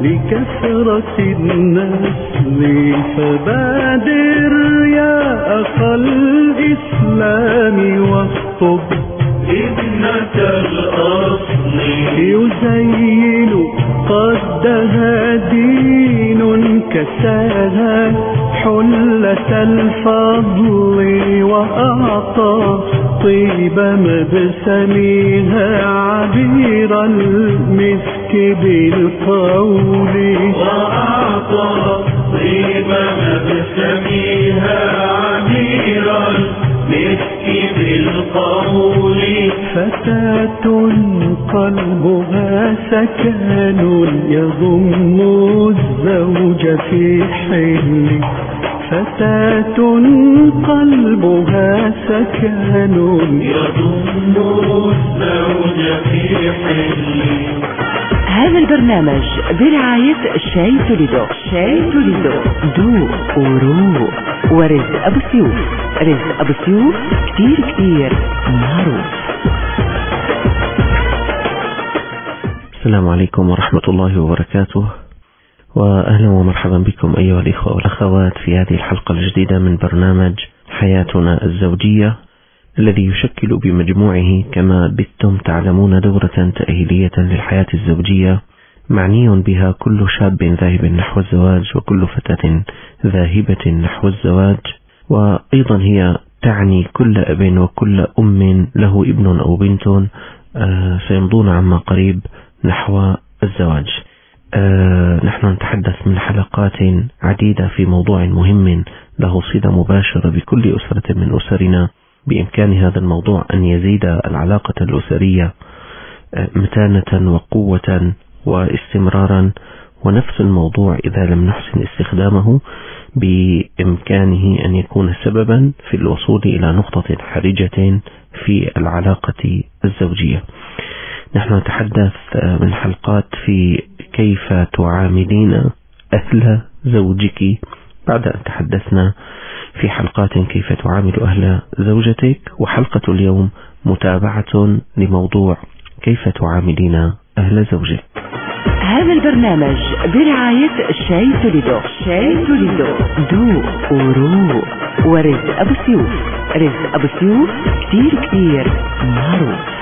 لكثرة النسل، فبادر يا أخا الإسلام واخطب ابنة الأصل، يزين قدها دين كساها حلة الفضل، وأعطى طيب مبسمها عبير المسك بالقول، وأعطى طيب مبسمها عبير المسك بالقول. فتاة قلبها سكن يضم الزوج في حل، فتاة قلبها سكن يضم الزوج في حل. هذا البرنامج برعاية شاي توليدو. شاي توليدو ذوق وروق. ورزق أبو سيوف. رزق أبو سيوف كتير معروف. السلام عليكم ورحمة الله وبركاته، وأهلا ومرحبا بكم أيها الإخوة والأخوات في هذه الحلقة الجديدة من برنامج حياتنا الزوجية، الذي يشكل بمجموعه كما بتم تعلمون دورة تأهيلية للحياة الزوجية، معني بها كل شاب ذاهب نحو الزواج وكل فتاة ذاهبة نحو الزواج، وأيضا هي تعني كل أب وكل أم له ابن أو بنت سيمضون عما قريب نحو الزواج. نحن نتحدث من حلقات عديدة في موضوع مهم له صلة مباشرة بكل أسرة من أسرنا. بإمكان هذا الموضوع أن يزيد العلاقة الأسرية متانة وقوة واستمرارا، ونفس الموضوع إذا لم نحسن استخدامه بإمكانه أن يكون سببا في الوصول إلى نقطة حرجة في العلاقة الزوجية. نحن نتحدث من حلقات في كيف تعاملين أهل زوجك، بعد أن تحدثنا في حلقات كيف تعامل أهل زوجتك، وحلقة اليوم متابعة لموضوع كيف تعاملين أهل زوجك. هذا البرنامج برعاية شاي توليدو. شاي توليدو ذوق وروق. ورزق أبو سيوف. رزق أبو سيوف كتير معروف.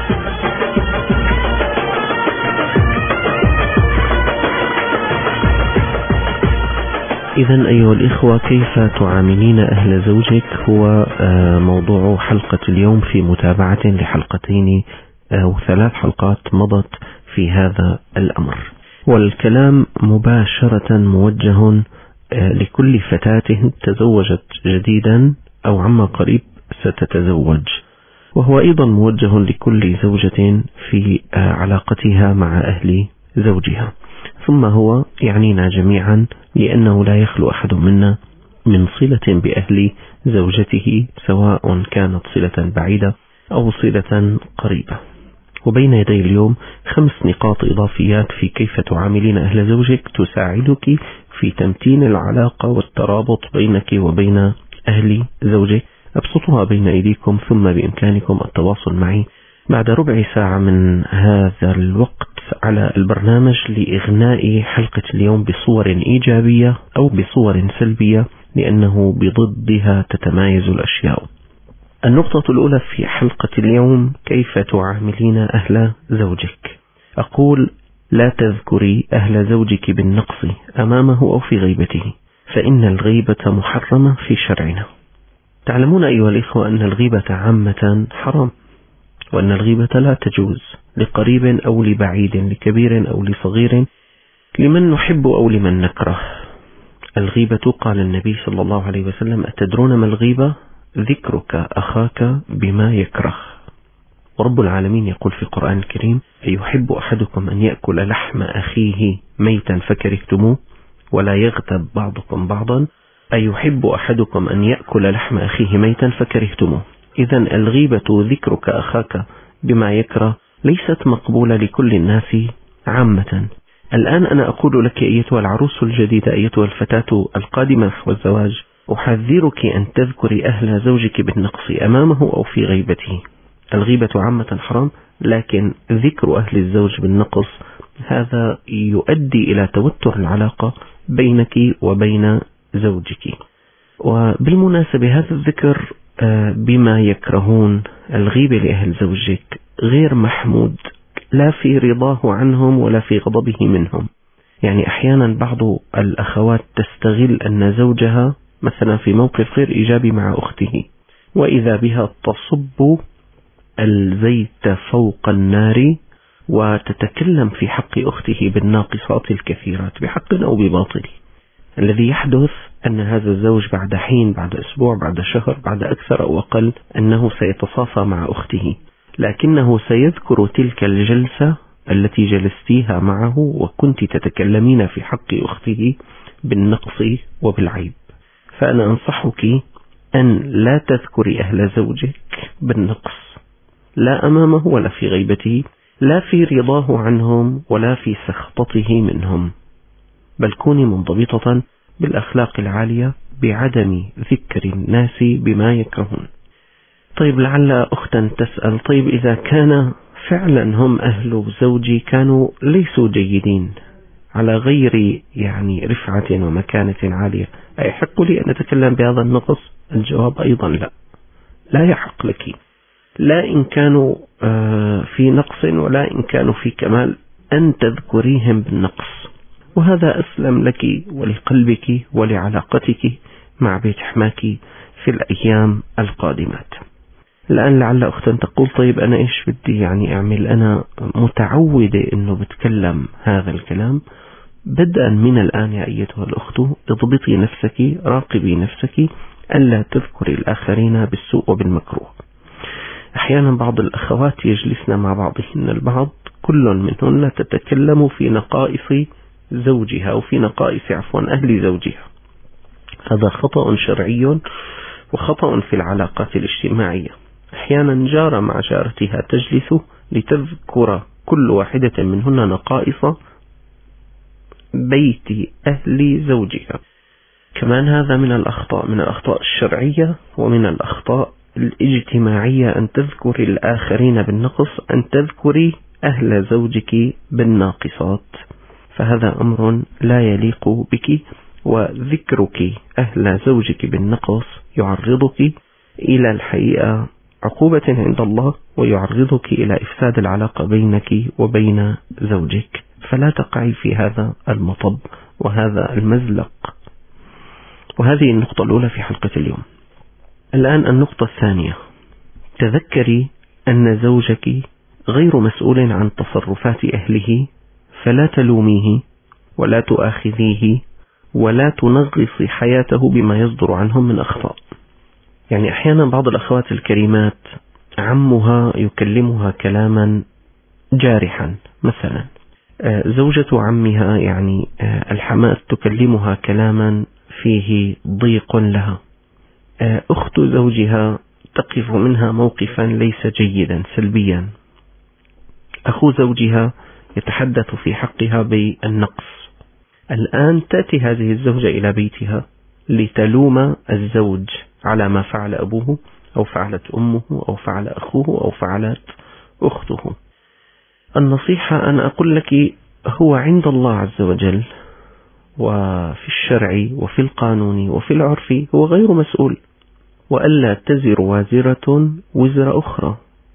إذن أيها الإخوة، كيف تعاملين أهل زوجك هو موضوع حلقة اليوم، في متابعة لحلقتين أو 3 حلقات مضت في هذا الأمر. والكلام مباشرة موجه لكل فتاة تزوجت جديدا أو عما قريب ستتزوج، وهو أيضا موجه لكل زوجة في علاقتها مع أهل زوجها. ثم هو يعنينا جميعا، لأنه لا يخلو أحد منا من صلة بأهل زوجته، سواء كانت صلة بعيدة أو صلة قريبة. وبين يدي اليوم 5 نقاط إضافيات في كيف تعاملين أهل زوجك تساعدك في تمتين العلاقة والترابط بينك وبين أهل زوجك. أبسطها بين أيديكم، ثم بإمكانكم التواصل معي بعد ربع ساعة من هذا الوقت على البرنامج لإغناء حلقة اليوم بصور إيجابية أو بصور سلبية، لأنه بضدها تتمايز الأشياء. النقطة الأولى في حلقة اليوم: كيف تعاملين أهل زوجك. أقول: لا تذكري أهل زوجك بالنقص أمامه أو في غيبته، فإن الغيبة محرمة في شرعنا. تعلمون أيها الإخوة أن الغيبة عامة حرام، وأن الغيبة لا تجوز لقريب أو لبعيد، لكبير أو لصغير، لمن نحب أو لمن نكره. الغيبة، قال النبي صلى الله عليه وسلم: أتدرون ما الغيبة؟ ذكرك أخاك بما يكره. ورب العالمين يقول في القرآن الكريم: أيحب أحدكم أن يأكل لحم أخيه ميتا فكرهتموه ولا يغتب بعضكم بعضا. أيحب أحدكم أن يأكل لحم أخيه ميتا فكرهتموه. إذن الغيبة ذكرك أخاك بما يكره ليست مقبولة لكل الناس عامة. الآن أنا أقول لك أيتها العروس الجديدة، أيتها الفتاة القادمة نحو الزواج، أحذرك أن تذكري أهل زوجك بالنقص أمامه أو في غيبته. الغيبة عامة حرام، لكن ذكر أهل الزوج بالنقص هذا يؤدي إلى توتر العلاقة بينك وبين زوجك. وبالمناسبة هذا الذكر بما يكرهون الغيبة لأهل زوجك غير محمود، لا في رضاه عنهم ولا في غضبه منهم. يعني أحيانا بعض الأخوات تستغل أن زوجها مثلا في موقف غير إيجابي مع أخته، وإذا بها تصب الزيت فوق النار وتتكلم في حق أخته بالناقصات الكثيرات بحق أو بباطل. الذي يحدث أن هذا الزوج بعد حين، بعد أسبوع، بعد شهر، بعد أكثر أو أقل، أنه سيتصافى مع أخته، لكنه سيذكر تلك الجلسة التي جلستيها معه وكنت تتكلمين في حق أخته بالنقص وبالعيب. فأنا أنصحك أن لا تذكري أهل زوجك بالنقص، لا أمامه ولا في غيبته، لا في رضاه عنهم ولا في سخطته منهم، بل كوني منضبطة بالأخلاق العالية بعدم ذكر الناس بما يكرهون. طيب لعل أختا تسأل، طيب إذا كان فعلا هم أهل زوجي كانوا ليسوا جيدين على غير يعني رفعة ومكانة عالية، أيحق لي أن أتكلم بهذا النقص؟ الجواب أيضا لا، لا يحق لك، لا إن كانوا في نقص ولا إن كانوا في كمال أن تذكريهم بالنقص، وهذا أسلم لك ولقلبك ولعلاقتك مع بيت حماك في الأيام القادمات. الآن لعل أختا تقول طيب أنا إيش بدي يعني أعمل؟ أنا متعودة أنه بتكلم هذا الكلام. بدءا من الآن يا أيتها الأخت اضبطي نفسك، راقبي نفسك، ألا تذكري الآخرين بالسوء وبالمكروه. أحيانا بعض الأخوات يجلسن مع بعضهن البعض، كل منهن تتكلم في نقائص زوجها أو في نقائص أهل زوجها. هذا خطأ شرعي وخطأ في العلاقات الاجتماعية. أحيانا جارة مع جارتها تجلس لتذكر كل واحدة منهن نقائص بيت أهل زوجها. كمان هذا من الأخطاء الشرعية ومن الأخطاء الاجتماعية، أن تذكري الآخرين بالنقص، أن تذكري أهل زوجك بالناقصات، فهذا أمر لا يليق بك. وذكرك أهل زوجك بالنقص يعرضك إلى الحقيقة عقوبة عند الله، ويعرضك إلى إفساد العلاقة بينك وبين زوجك، فلا تقعي في هذا المطب وهذا المزلق. وهذه النقطة الأولى في حلقة اليوم. الآن النقطة الثانية، تذكري أن زوجك غير مسؤول عن تصرفات أهله، فلا تلوميه ولا تؤاخذيه ولا تنغصي حياته بما يصدر عنهم من أخطاء. يعني أحيانا بعض الأخوات الكريمات عمها يكلمها كلاما جارحا، مثلا زوجة عمها يعني الحماة تكلمها كلاما فيه ضيق لها، أخت زوجها تقف منها موقفا ليس جيدا سلبيا، أخو زوجها يتحدث في حقها بالنقص. الآن تأتي هذه الزوجة إلى بيتها لتلوم الزوج على ما فعل أبوه أو فعلت أمه أو فعل أخوه أو فعلت أخته. النصيحة أن أقول لك هو عند الله عز وجل وفي الشرع وفي القانون وفي العرف هو غير مسؤول، وألا تزر وازرة وزر أخرى.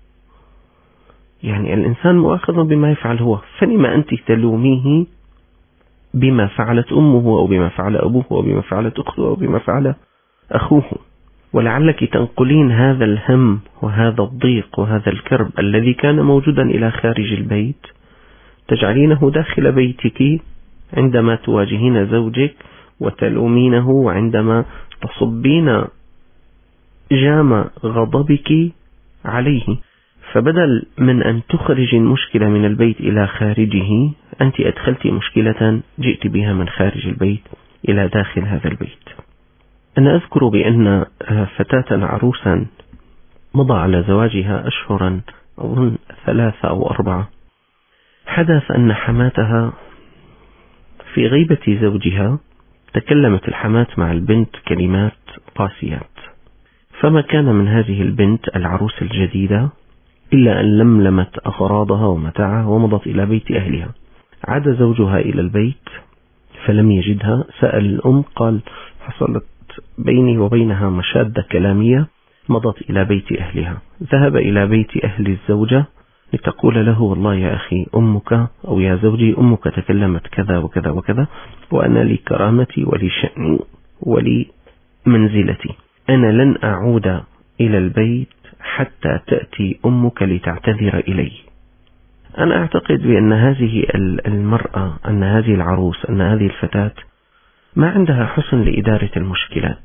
يعني الإنسان مؤاخذ بما يفعل هو، فلما أنت تلوميه بما فعلت أمه أو بما فعل أبوه أو بما فعلت أخته أو بما فعل أخوه؟ ولعلك تنقلين هذا الهم وهذا الضيق وهذا الكرب الذي كان موجودا إلى خارج البيت، تجعلينه داخل بيتك عندما تواجهين زوجك وتلومينه، وعندما تصبين جام غضبك عليه. فبدل من أن تخرج المشكلة من البيت إلى خارجه، أنت أدخلت مشكلة جئت بها من خارج البيت إلى داخل هذا البيت. أنا أذكر بأن فتاة عروسا مضى على زواجها أشهرا أظن 3 أو 4، حدث أن حماتها في غيبة زوجها تكلمت الحماة مع البنت كلمات قاسيات، فما كان من هذه البنت العروس الجديدة إلا أن لملمت أغراضها ومتاعها ومضت إلى بيت أهلها. عاد زوجها إلى البيت فلم يجدها. سأل الأم، قال حصلت بيني وبينها مشادة كلامية، مضت إلى بيت أهلها. ذهب إلى بيت أهل الزوجة لتقول له والله يا أخي أمك أو يا زوجي أمك تكلمت كذا وكذا وكذا، وأنا لي كرامتي ولي شأني ولي منزلتي، أنا لن أعود إلى البيت حتى تأتي أمك لتعتذر إلي. أنا أعتقد بأن هذه المرأة، أن هذه العروس، أن هذه الفتاة ما عندها حسن لإدارة المشكلات.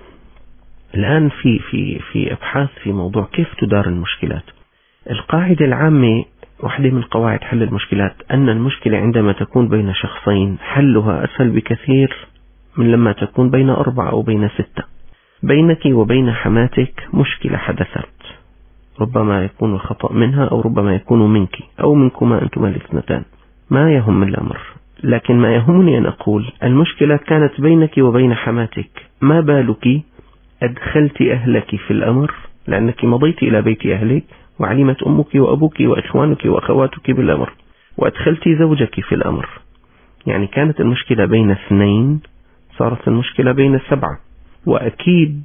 الآن في أبحاث في موضوع كيف تدار المشكلات. القاعدة العامة، واحدة من قواعد حل المشكلات، أن المشكلة عندما تكون بين شخصين حلها أسهل بكثير من لما تكون بين 4 أو بين 6. بينك وبين حماتك مشكلة حدثت، ربما يكون الخطأ منها أو ربما يكون منك أو منكما أنتما الاثنتان، ما يهم الأمر. لكن ما يهمني أن أقول المشكلة كانت بينك وبين حماتك، ما بالك أدخلت أهلك في الأمر، لأنك مضيت إلى بيت أهلك وعلمت أمك وأبوك وإخوانك وأخواتك بالأمر، وأدخلت زوجك في الأمر. يعني كانت المشكلة بين 2، صارت المشكلة بين 7. وأكيد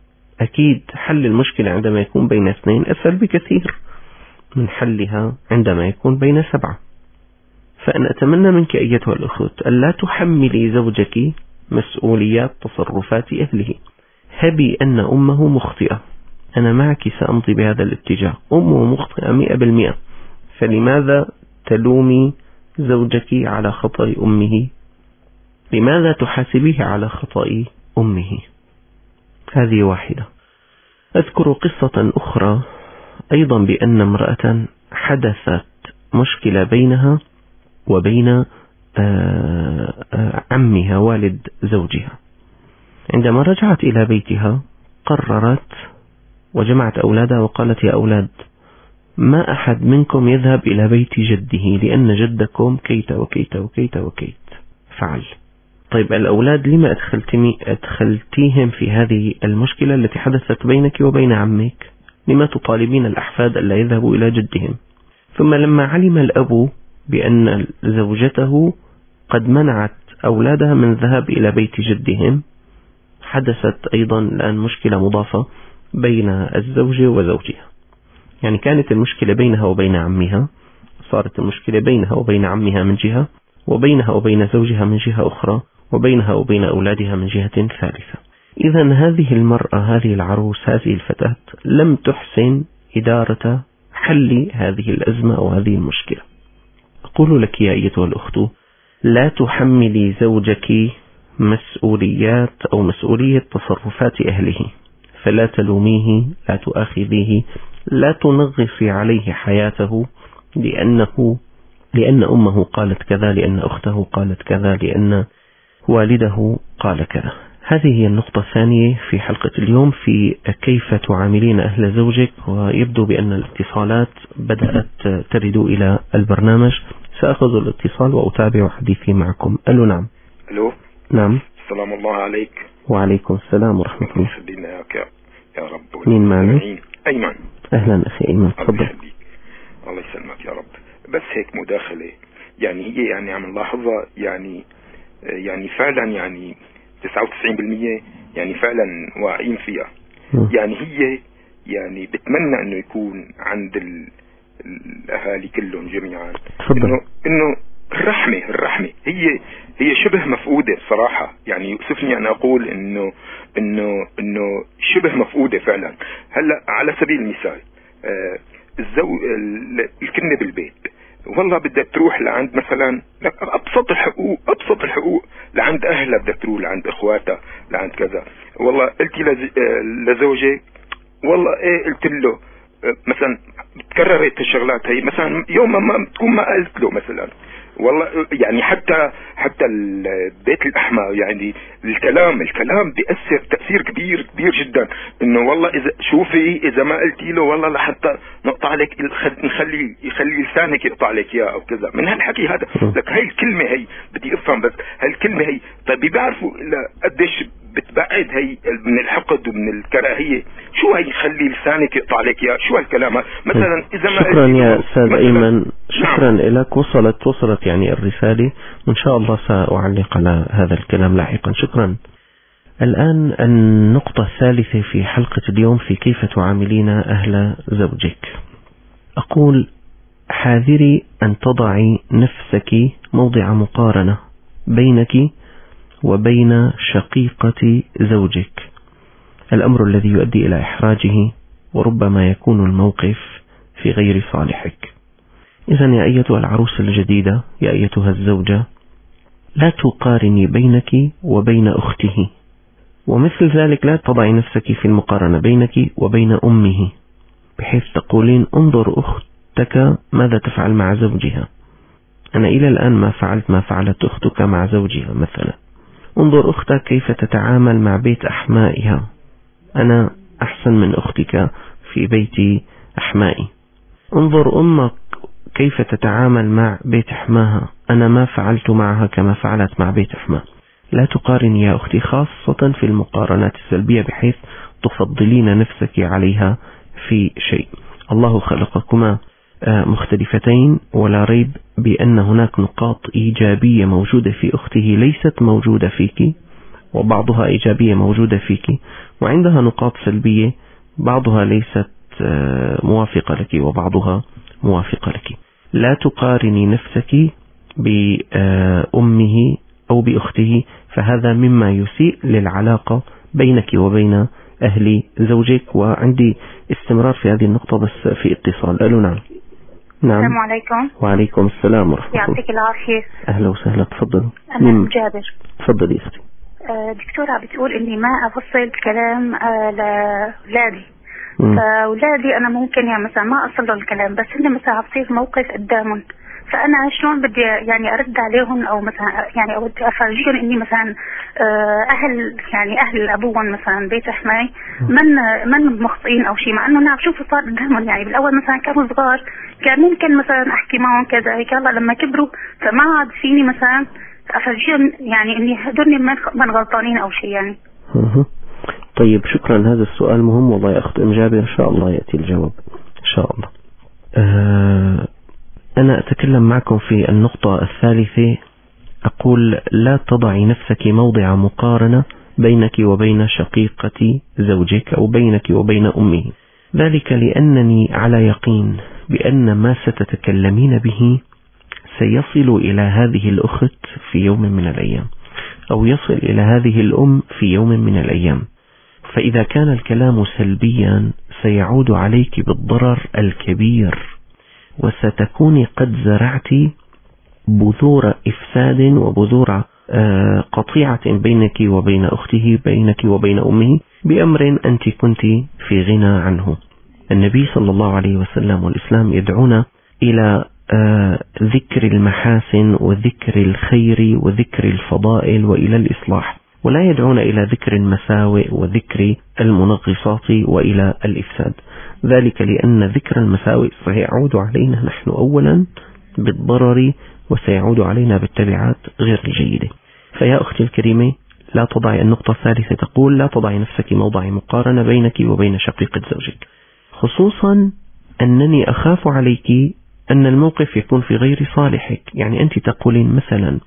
حل المشكلة عندما يكون بين 2 أسهل بكثير من حلها عندما يكون بين 7. فأنا أتمنى منك أيتها الأخوة ألا تحملي زوجك مسؤوليات تصرفات أهله. هبي أن أمه مخطئة، أنا معك، سأمضي بهذا الاتجاه، أمه مخطئة 100%، فلماذا تلومي زوجك على خطأ أمه؟ لماذا تحاسبيه على خطأ أمه؟ هذه واحدة. أذكر قصة أخرى أيضا بأن امرأة حدثت مشكلة بينها وبين عمها والد زوجها. عندما رجعت إلى بيتها قررت وجمعت أولادها وقالت يا أولاد، ما أحد منكم يذهب إلى بيت جده لأن جدكم كيت وكيت وكيت وكيت فعل. طيب الأولاد لما أدخلتيهم في هذه المشكلة التي حدثت بينك وبين عمك؟ لما تطالبين الأحفاد ألا يذهبوا إلى جدهم؟ ثم لما علم الأب بأن زوجته قد منعت أولادها من الذهاب إلى بيت جدهم، حدثت أيضا الآن مشكلة مضافة بين الزوجة وزوجها. يعني كانت المشكلة بينها وبين عمها، صارت المشكلة بينها وبين عمها من جهة، وبينها وبين زوجها من جهة أخرى، وبينها وبين أولادها من جهة ثالثة. إذن هذه المرأة، هذه العروس، هذه الفتاة لم تحسن إدارة حل هذه الأزمة أو هذه المشكلة. أقول لك يا أيتها الأخت، لا تحملي زوجك مسؤوليات أو مسؤولية تصرفات أهله، فلا تلوميه، لا تؤاخذيه، لا تنغصي عليه حياته لأن أمه قالت كذا، لأن أخته قالت كذا، لأن والده قال كذا. هذه هي النقطة الثانية في حلقة اليوم في كيف تعاملين أهل زوجك. ويبدو بأن الاتصالات بدأت ترد إلى البرنامج. سأخذ الاتصال وأتابع حديثي معكم. ألو نعم. ألو نعم. السلام الله عليك. وعليكم السلام ورحمة الله. خلينا يا رب. مين معنا؟ أيمن. أهلا أخي أيمن، تفضل. الله يسلمك يا رب. بس هيك مداخلة، يعني هي يعني عم نلاحظها، يعني فعلا يعني 99% يعني فعلا واعيين فيها. يعني هي يعني بتمنى انه يكون عند الاهالي كلهم جميعا انه الرحمة هي شبه مفقودة بصراحة. يعني يؤسفني ان اقول انه شبه مفقودة فعلا. هلا على سبيل المثال الكنة بالبيت، والله بدك تروح لعند مثلا ابسط الحقوق لعند اهلها، بدك تروح لعند اخواتها، لعند كذا. والله قلتي لزوجك، والله ايه قلت له مثلا، تكررت الشغلات هي مثلا يوم ما تكون ما قلت له مثلا، والله يعني حتى البيت الأحمر، يعني الكلام بيأثر تأثير كبير جدا. انه والله اذا ما قلتي له والله لحتى نقطع عليك، يخلي لسانك يقطع عليك اياه او كذا من هالحكي هذا. لك هاي الكلمة هي بدي افهم، بس هاي الكلمة هي طيب بيعرفوا قديش بتبعد هي من الحقد ومن الكراهية. شو هي يخلي لسانك يقطع عليك يا شو هالكلام مثلا؟ إذا ما شكرا يا أستاذ أيمن، شكرا لك. وصلت يعني الرسالة، وإن شاء الله سأعلق على هذا الكلام لاحقا. شكرا. الآن النقطة الثالثة في حلقة اليوم في كيف تعاملين أهل زوجك. أقول حاذري أن تضعي نفسك موضع مقارنة بينك وبين شقيقة زوجك، الأمر الذي يؤدي إلى إحراجه، وربما يكون الموقف في غير صالحك. إذن يا أيتها العروس الجديدة، يا أيتها الزوجة، لا تقارني بينك وبين أخته، ومثل ذلك لا تضعي نفسك في المقارنة بينك وبين أمه، بحيث تقولين انظر أختك ماذا تفعل مع زوجها، أنا إلى الآن ما فعلت ما فعلت أختك مع زوجها مثلا. انظر أختك كيف تتعامل مع بيت أحمائها، أنا أحسن من أختك في بيت أحمائي. انظر أمك كيف تتعامل مع بيت أحماها، أنا ما فعلت معها كما فعلت مع بيت أحماها. لا تقارني يا أختي، خاصة في المقارنات السلبية، بحيث تفضلين نفسك عليها في شيء. الله خلقكما مختلفتين، ولا ريب بأن هناك نقاط إيجابية موجودة في أخته ليست موجودة فيك، وبعضها إيجابية موجودة فيك، وعندها نقاط سلبية بعضها ليست موافقة لك وبعضها موافقة لك. لا تقارني نفسك بأمه أو بأخته، فهذا مما يسيء للعلاقة بينك وبين أهل زوجك. وعندي استمرار في هذه النقطة بس في اتصال. ألو نعم. السلام عليكم. وعليكم السلام ورحمة الله. يعطيك العافية. أهلا وسهلا، تفضل. أنا جابر. تفضل يا أختي. دكتورة بتقول إني ما أفصل كلام لأولادي، فأولادي أنا ممكن يعني مثلا ما أصل الكلام، بس إني مثلا بصير موقف قدامهم، فأنا شلون بدي يعني أرد عليهم، أو مثلا يعني أو أفرجيهم إني مثلا أهل أبوهم مثلا بيت أحماي من مخطئين أو شيء، مع إنه أنا بشوفه صار قدامهم. يعني بالأول مثلا كانوا صغار كان ممكن مثلا أحكي معهم كذا هيك، هلا لما كبروا فما عاد فيني مثلا أفرجيهم يعني إني هدول من غلطانين أو شيء يعني. طيب شكرا، هذا السؤال مهم والله يا أخت أم جابر، إن شاء الله يأتي الجواب إن شاء الله. أنا أتكلم معكم في النقطة الثالثة. أقول لا تضعي نفسك موضع مقارنة بينك وبين شقيقة زوجك أو بينك وبين أمه، ذلك لأنني على يقين بأن ما ستتكلمين به سيصل إلى هذه الأخت في يوم من الأيام، أو يصل إلى هذه الأم في يوم من الأيام. فإذا كان الكلام سلبيا سيعود عليك بالضرر الكبير، وستكوني قد زرعت بذور إفساد وبذور قطيعة بينك وبين أخته، بينك وبين أمه، بأمر أنت كنت في غنى عنه. النبي صلى الله عليه وسلم والإسلام يدعونا إلى ذكر المحاسن وذكر الخير وذكر الفضائل وإلى الإصلاح، ولا يدعون إلى ذكر المساوئ وذكر المنغصات وإلى الإفساد. ذلك لأن ذكر المساوئ سيعود علينا نحن أولا بالضرر، وسيعود علينا بالتبعات غير الجيدة. فيا أختي الكريمة، لا تضعي النقطة الثالثة تقول لا تضعي نفسك موضع مقارنة بينك وبين شقيقة زوجك، خصوصا أنني أخاف عليك أن الموقف يكون في غير صالحك. يعني أنت تقولين مثلا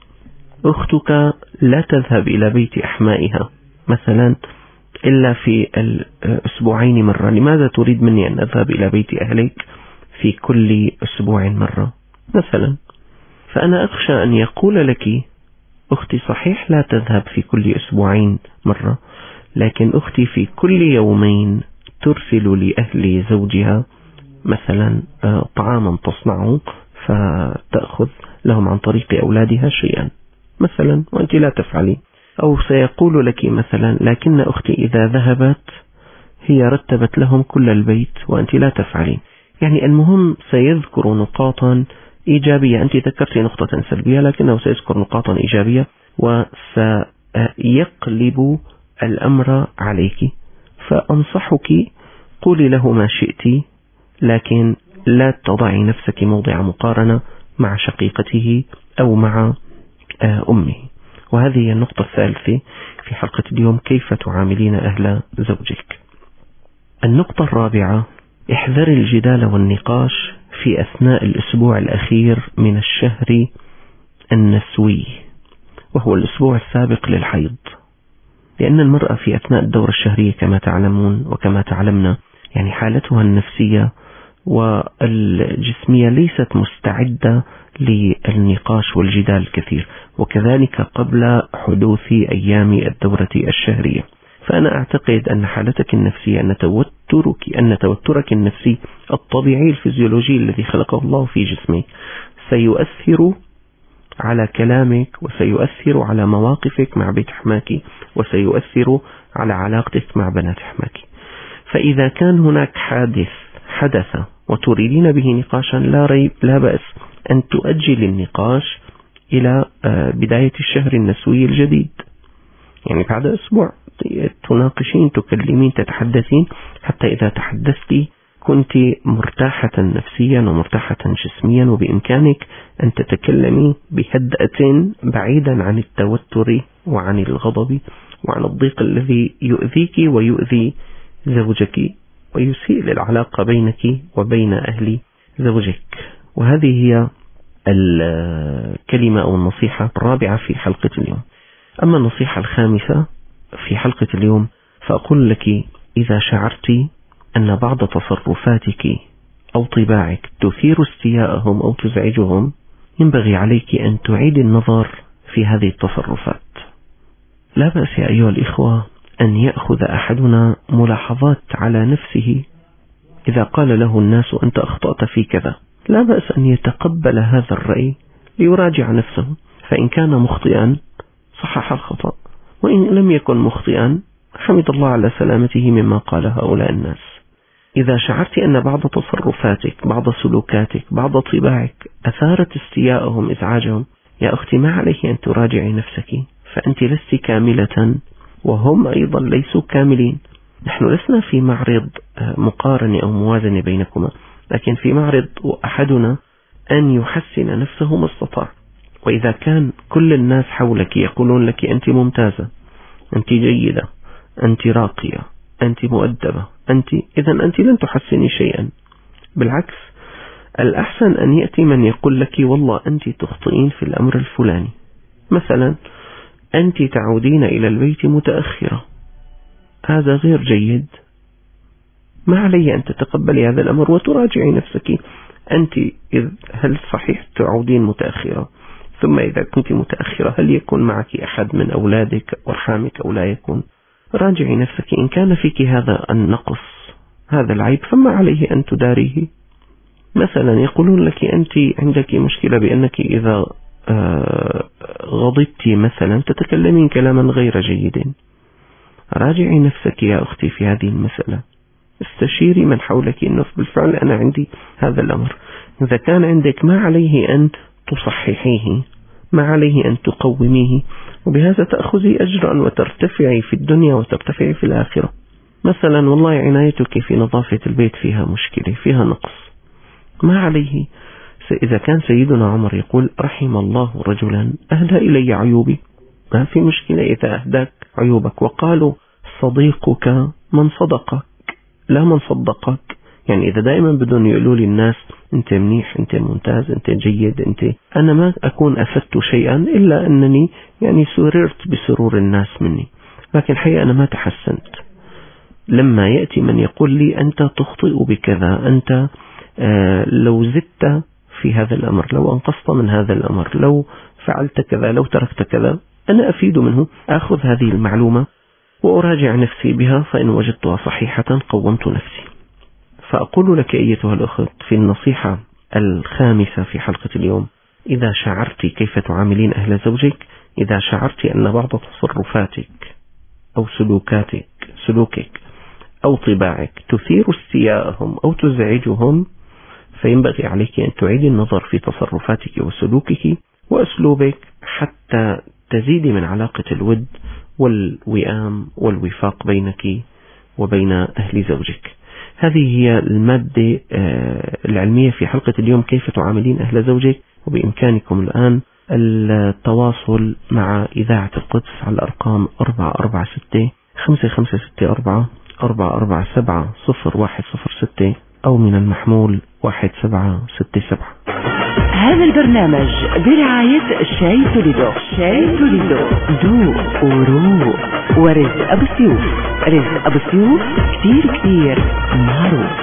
أختك لا تذهب إلى بيت أحمائها مثلا إلا في الأسبوعين مرة، لماذا تريد مني أن أذهب إلى بيت أهلك في كل أسبوع مرة مثلا؟ فأنا أخشى أن يقول لك أختي صحيح لا تذهب في كل أسبوعين مرة، لكن أختي في كل يومين ترسل لأهل زوجها مثلا طعاما تصنعه فتأخذ لهم عن طريق أولادها شيئا مثلا، وأنت لا تفعلي. أو سيقول لك مثلا لكن أختي إذا ذهبت هي رتبت لهم كل البيت وأنت لا تفعلين. يعني المهم سيذكر نقاطا إيجابية، أنت ذكرت نقطة سلبية لكنه سيذكر نقاطا إيجابية وسيقلب الأمر عليك. فأنصحك قولي له ما شئت، لكن لا تضعي نفسك موضع مقارنة مع شقيقته أو مع أمه. وهذه هي النقطة الثالثة في حلقة اليوم: كيف تعاملين أهل زوجك. النقطة الرابعة: احذري الجدال والنقاش في أثناء الأسبوع الأخير من الشهر النسوي، وهو الأسبوع السابق للحيض، لأن المرأة في أثناء الدورة الشهرية كما تعلمون وكما تعلمنا يعني حالتها النفسية والجسمية ليست مستعدة للنقاش والجدال الكثير، وكذلك قبل حدوث أيام الدورة الشهرية. فأنا أعتقد أن حالتك النفسية، أن توترك النفسي الطبيعي الفيزيولوجي الذي خلقه الله في جسمك سيؤثر على كلامك، وسيؤثر على مواقفك مع بيت حماك، وسيؤثر على علاقتك مع بنات حماك. فإذا كان هناك حدث وتريدين به نقاشا، لا بأس أن تؤجل النقاش إلى بداية الشهر النسوي الجديد، يعني بعد أسبوع تناقشين، تكلمين، تتحدثين، حتى إذا تحدثتي كنت مرتاحة نفسيا ومرتاحة جسميا، وبإمكانك أن تتكلمي بهدأة بعيدا عن التوتر وعن الغضب وعن الضيق الذي يؤذيك ويؤذي زوجك ويسيء للعلاقة بينك وبين أهل زوجك. وهذه هي الكلمة أو النصيحة الرابعة في حلقة اليوم. أما النصيحة الخامسة في حلقة اليوم فأقول لك: إذا شعرت أن بعض تصرفاتك أو طباعك تثير استياءهم أو تزعجهم، ينبغي عليك أن تعيد النظر في هذه التصرفات. لا بأس يا أيها الإخوة أن يأخذ أحدنا ملاحظات على نفسه إذا قال له الناس أنت أخطأت في كذا. لا بأس أن يتقبل هذا الرأي ليراجع نفسه، فإن كان مخطئا صحح الخطأ، وإن لم يكن مخطئا حمد الله على سلامته مما قال هؤلاء الناس. إذا شعرت أن بعض تصرفاتك، بعض سلوكاتك، بعض طباعك أثارت استياءهم، إزعاجهم، يا أختي ما عليك أن تراجعي نفسك، فأنت لست كاملة وهم أيضا ليسوا كاملين. نحن لسنا في معرض مقارنة أو موازنة بينكما، لكن في معرض أحدنا أن يحسن نفسه ما استطاع. وإذا كان كل الناس حولك يقولون لك أنت ممتازة، أنت جيدة، أنت راقية، أنت مؤدبة، إذن أنت لن تحسني شيئا. بالعكس، الأحسن أن يأتي من يقول لك والله أنت تخطئين في الأمر الفلاني. مثلا أنت تعودين إلى البيت متأخرة، هذا غير جيد، ما علي أن تتقبلي هذا الأمر وتراجعي نفسك. أنت هل صحيح تعودين متأخرة؟ ثم إذا كنت متأخرة هل يكون معك أحد من أولادك وارحامك أو لا يكون؟ راجعي نفسك. إن كان فيك هذا النقص، هذا العيب، فما عليه أن تداريه. مثلا يقولون لك أنت عندك مشكلة بأنك إذا غضبت مثلا تتكلمين كلاما غير جيد. راجعي نفسك يا أختي في هذه المسألة، استشيري من حولك إنه بالفعل أنا عندي هذا الأمر. إذا كان عندك ما عليه أن تصححيه، ما عليه أن تقوميه، وبهذا تأخذي أجرا وترتفعي في الدنيا وترتفعي في الآخرة. مثلا والله عنايتك في نظافة البيت فيها مشكلة، فيها نقص، ما عليه. إذا كان سيدنا عمر يقول رحم الله رجلا أهدى إلي عيوبي، ما في مشكلة إذا أهداك عيوبك. وقالوا صديقك من صدقك لا من صدقك. يعني إذا دائما بدون يقولوا لي الناس أنت منيح، أنت ممتاز، أنت جيد، أنا ما أكون أفدت شيئا إلا أنني يعني سررت بسرور الناس مني، لكن حقيقة أنا ما تحسنت. لما يأتي من يقول لي أنت تخطئ بكذا، أنت لو زدت في هذا الأمر، لو أنقصت من هذا الأمر، لو فعلت كذا، لو تركت كذا، أنا أفيد منه، أخذ هذه المعلومة وأراجع نفسي بها، فإن وجدتها صحيحة قومت نفسي. فأقول لك أيتها الأخت في النصيحة الخامسة في حلقة اليوم: إذا شعرت كيف تعاملين أهل زوجك، إذا شعرت أن بعض تصرفاتك أو سلوكك أو طباعك تثير استياءهم أو تزعجهم، فينبغي عليك أن تعيد النظر في تصرفاتك وسلوكك وأسلوبك حتى تزيد من علاقة الود والوئام والوفاق بينك وبين أهل زوجك. هذه هي المادة العلمية في حلقة اليوم: كيف تعاملين أهل زوجك. وبإمكانكم الآن التواصل مع إذاعة القدس على الأرقام 446-564-447-0106 أو من المحمول 1767. هذا البرنامج برعاية شاي توليدو. شاي توليدو ذوق وروق. ورزق أبو سيوف. رزق أبو سيوف كتير معروف.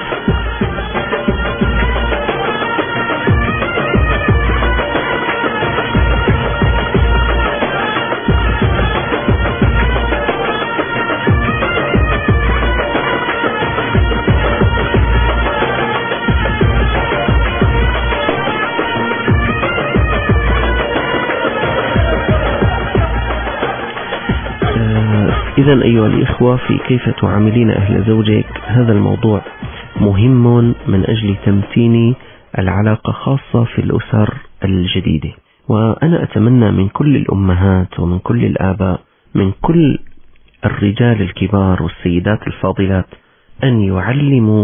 إذن أيها الإخوة، في كيف تعاملين أهل زوجك، هذا الموضوع مهم من أجل تمتين العلاقة، خاصة في الأسر الجديدة. وأنا أتمنى من كل الأمهات ومن كل الآباء، من كل الرجال الكبار والسيدات الفاضلات، أن يعلموا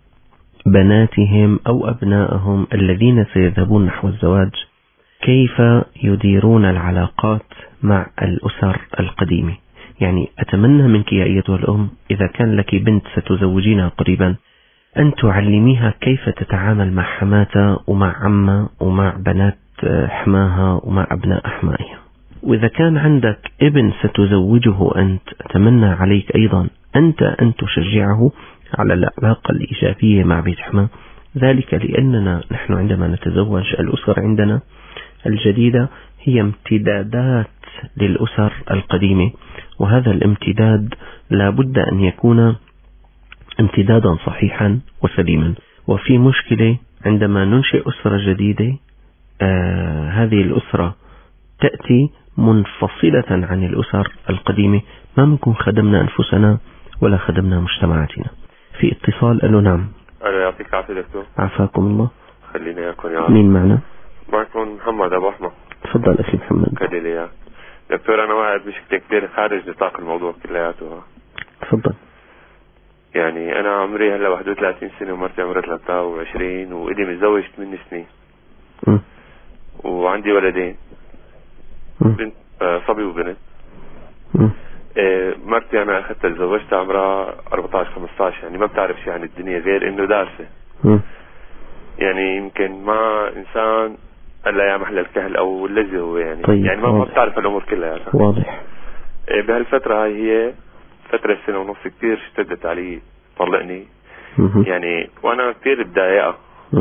بناتهم أو أبنائهم الذين سيذهبون نحو الزواج كيف يديرون العلاقات مع الأسر القديمة. يعني أتمنى منك يا أيتها الأم، إذا كان لك بنت ستزوجينها قريبا، أن تعلميها كيف تتعامل مع حماتها ومع عمها ومع بنات حماها ومع أبناء حمائها. وإذا كان عندك ابن ستزوجه أنت، أتمنى عليك أيضا أنت أن تشجعه على العلاقة الإيجابية مع بيت حماه، ذلك لأننا نحن عندما نتزوج الأسر عندنا الجديدة هي امتدادات للأسر القديمة، وهذا الامتداد لا بد أن يكون امتدادا صحيحا وسليما. وفي مشكلة عندما ننشئ أسرة جديدة، هذه الأسرة تأتي منفصلة عن الأسر القديمة، ما نكون خدمنا أنفسنا ولا خدمنا مجتمعاتنا. في اتصال. ألو. نعم. ألو، يعطيك العافية دكتور. عافاكم الله. خليني أكون يا مين معنا؟ معكم محمد أبو أحمد. تفضل أخي محمد. خلي لي دكتور، أنا واحد مشكلة كبيرة خارج نطاق الموضوع كلياته. تفضل. يعني أنا عمري هلا 31 سنة ومرتي عمرها 23 وإلي متزوج 8 سنين. وعندي ولدين، بنت صبي وبنت. مرتي أنا أخذتها تزوجتها عمرها 14-15، يعني ما بتعرف شيء عن الدنيا غير إنه دارسة. يعني يمكن ما إنسان ألا يا محل الكهل أو الذي هو يعني. طيب. يعني ما بتعرف الأمور كلها يعني. واضح. بهالفترة هاي هي فترة 1.5 سنة كتير اشتدت علي، طلقني. يعني وأنا كتير بدايقة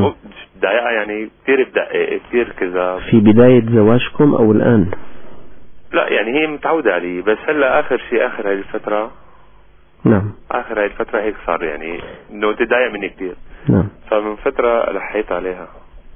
يعني كتير بدقق كتير كذا. في بداية زواجكم أو الآن؟ لا يعني هي متعودة علي، بس هلا آخر شيء آخر هاي الفترة. نعم. آخر هاي الفترة هيك صار يعني إنه تضايق مني كتير. نعم. فمن فترة لحيت عليها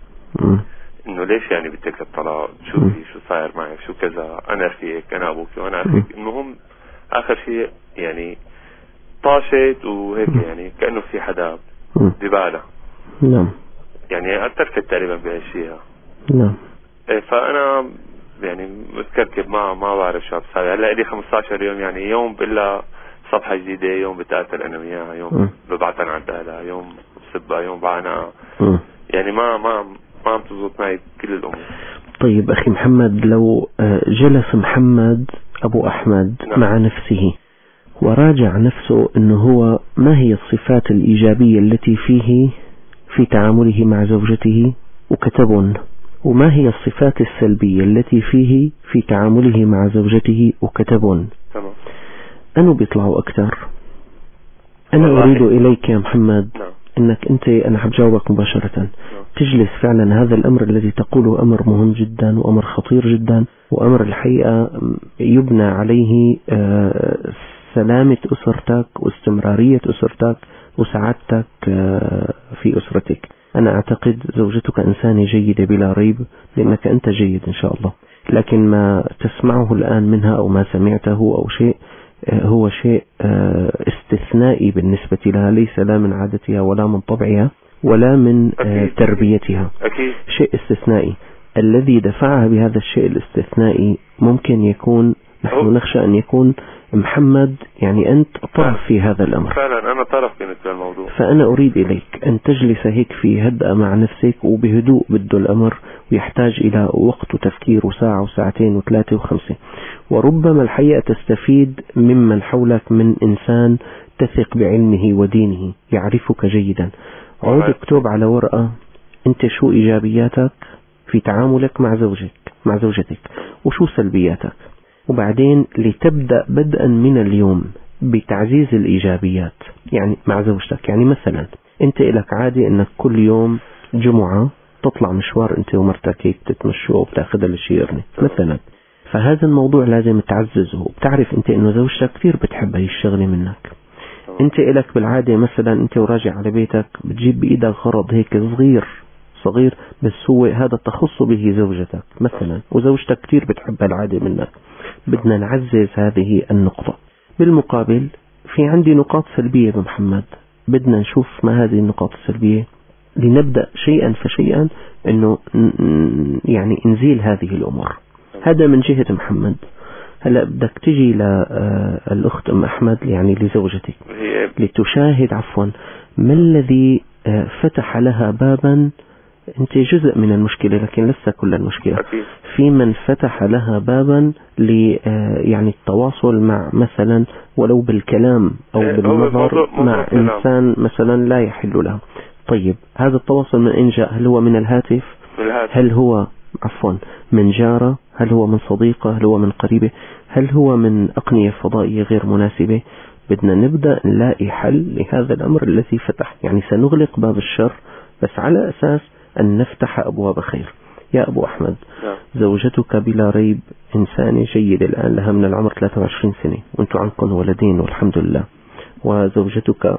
إنه ليش يعني بدك الطلاق، شوفي شو صاير معك، شو كذا، أنا رفيقك، أنا أبوك وأنا عارفك. المهم آخر شيء يعني طاشت وهيك، يعني كأنه في حدا ببالها. نعم. يعني اعترفت تقريبا بهالشيء. نعم. فأنا يعني متكركب ما بعرف شو بصير. هلا لي 15 يوم، يعني يوم بلا صفحة جديدة، يوم بتقاتل أنا وياها، يوم ببعتها عند أهلها، يوم بسبها، يوم بعنا. يعني ما عم تزبط معي كل الأمور. طيب أخي محمد، لو جلس محمد أبو أحمد مع نفسه وراجع نفسه أنه هو ما هي الصفات الإيجابية التي فيه في تعامله مع زوجته وكتبون، وما هي الصفات السلبية التي فيه في تعامله مع زوجته وكتبون، تمام، أنه بيطلعوا أكثر. أنا أريد إليك يا محمد أنك أنا حبجاوبك مباشرة. تجلس فعلا، هذا الأمر الذي تقوله أمر مهم جدا وأمر خطير جدا، وأمر الحقيقة يبنى عليه سلامة أسرتك واستمرارية أسرتك وسعادتك في أسرتك. أنا أعتقد زوجتك إنسانة جيدة بلا ريب، لأنك أنت جيد إن شاء الله، لكن ما تسمعه الآن منها أو ما سمعته أو شيء هو شيء استثنائي بالنسبة لها، ليس لا من عادتها ولا من طبعها ولا من تربيتها. أكيد. شيء استثنائي. الذي دفعها بهذا الشيء الاستثنائي ممكن يكون نحن نخشى أن يكون محمد يعني أنت طرف في هذا الأمر. فعلا أنا طرف كنت في الموضوع. فأنا أريد إليك أن تجلس هيك في هدأة مع نفسك وبهدوء، بده الأمر ويحتاج إلى وقت وتفكير وساعة وساعتين وثلاثة وخمسة. وربما الحقيقة تستفيد ممن حولك من إنسان تثق بعلمه ودينه يعرفك جيدا. عود اكتب على ورقة أنت شو إيجابياتك في تعاملك مع زوجتك وشو سلبياتك، وبعدين لتبدأ بدءا من اليوم بتعزيز الإيجابيات يعني مع زوجتك. يعني مثلا أنت إلك عادي أنك كل يوم جمعة تطلع مشوار أنت ومرتك هيك تتمشوا وبتاخذها للشيرني مثلا، فهذا الموضوع لازم تعززه. بتعرف أنت أنه زوجتك كثير بتحب هاي الشغلة منك. أنت إلك بالعادة مثلا أنت وراجع على بيتك بتجيب بإيدك غرض هيك صغير بس هو هذا تخص به زوجتك مثلا، وزوجتك كثير بتحب العادة منك. بدنا نعزز هذه النقطة. بالمقابل في عندي نقاط سلبية بمحمد، بدنا نشوف ما هذه النقاط السلبية لنبدأ شيئا فشيئا انه يعني نزيل هذه الامور. هذا من جهة محمد. هلا بدك تجي للأخت أم أحمد يعني لزوجتك لتشاهد ما الذي فتح لها بابا. أنت جزء من المشكلة لكن لسه كل المشكلة. في من فتح لها بابا يعني التواصل مع مثلا ولو بالكلام أو بالنظر مع إنسان مثلا لا يحل له. طيب هذا التواصل من أين جاء؟ هل هو من الهاتف؟ هل هو من جارة؟ هل هو من صديقة؟ هل هو من قريبة؟ هل هو من أقنية فضائية غير مناسبة؟ بدنا نبدأ نلاقي حل لهذا الأمر الذي فتح. يعني سنغلق باب الشر بس على أساس أن نفتح أبواب خير. يا أبو أحمد زوجتك بلا ريب إنسانة جيدة الآن، لها من العمر 23 سنة وأنتم عنكم ولدين والحمد لله، وزوجتك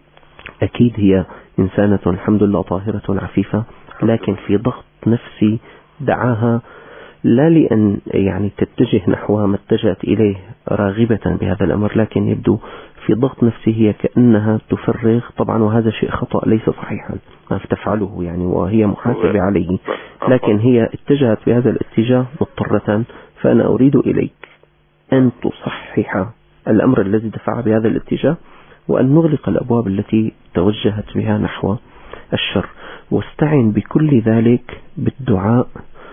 أكيد هي إنسانة الحمد لله طاهرة عفيفة، لكن في ضغط نفسي دعاها لا لأن يعني تتجه نحو ما اتجهت إليه راغبة بهذا الأمر، لكن يبدو في ضغط نفسي هي كأنها تفرغ طبعا، وهذا شيء خطأ ليس صحيحا ما تفعله يعني، وهي محاسبة عليه، لكن هي اتجهت بهذا الاتجاه مضطرة. فأنا أريد إليك أن تصحح الأمر الذي دفع بهذا الاتجاه، وأن نغلق الأبواب التي توجهت بها نحو الشر، واستعن بكل ذلك بالدعاء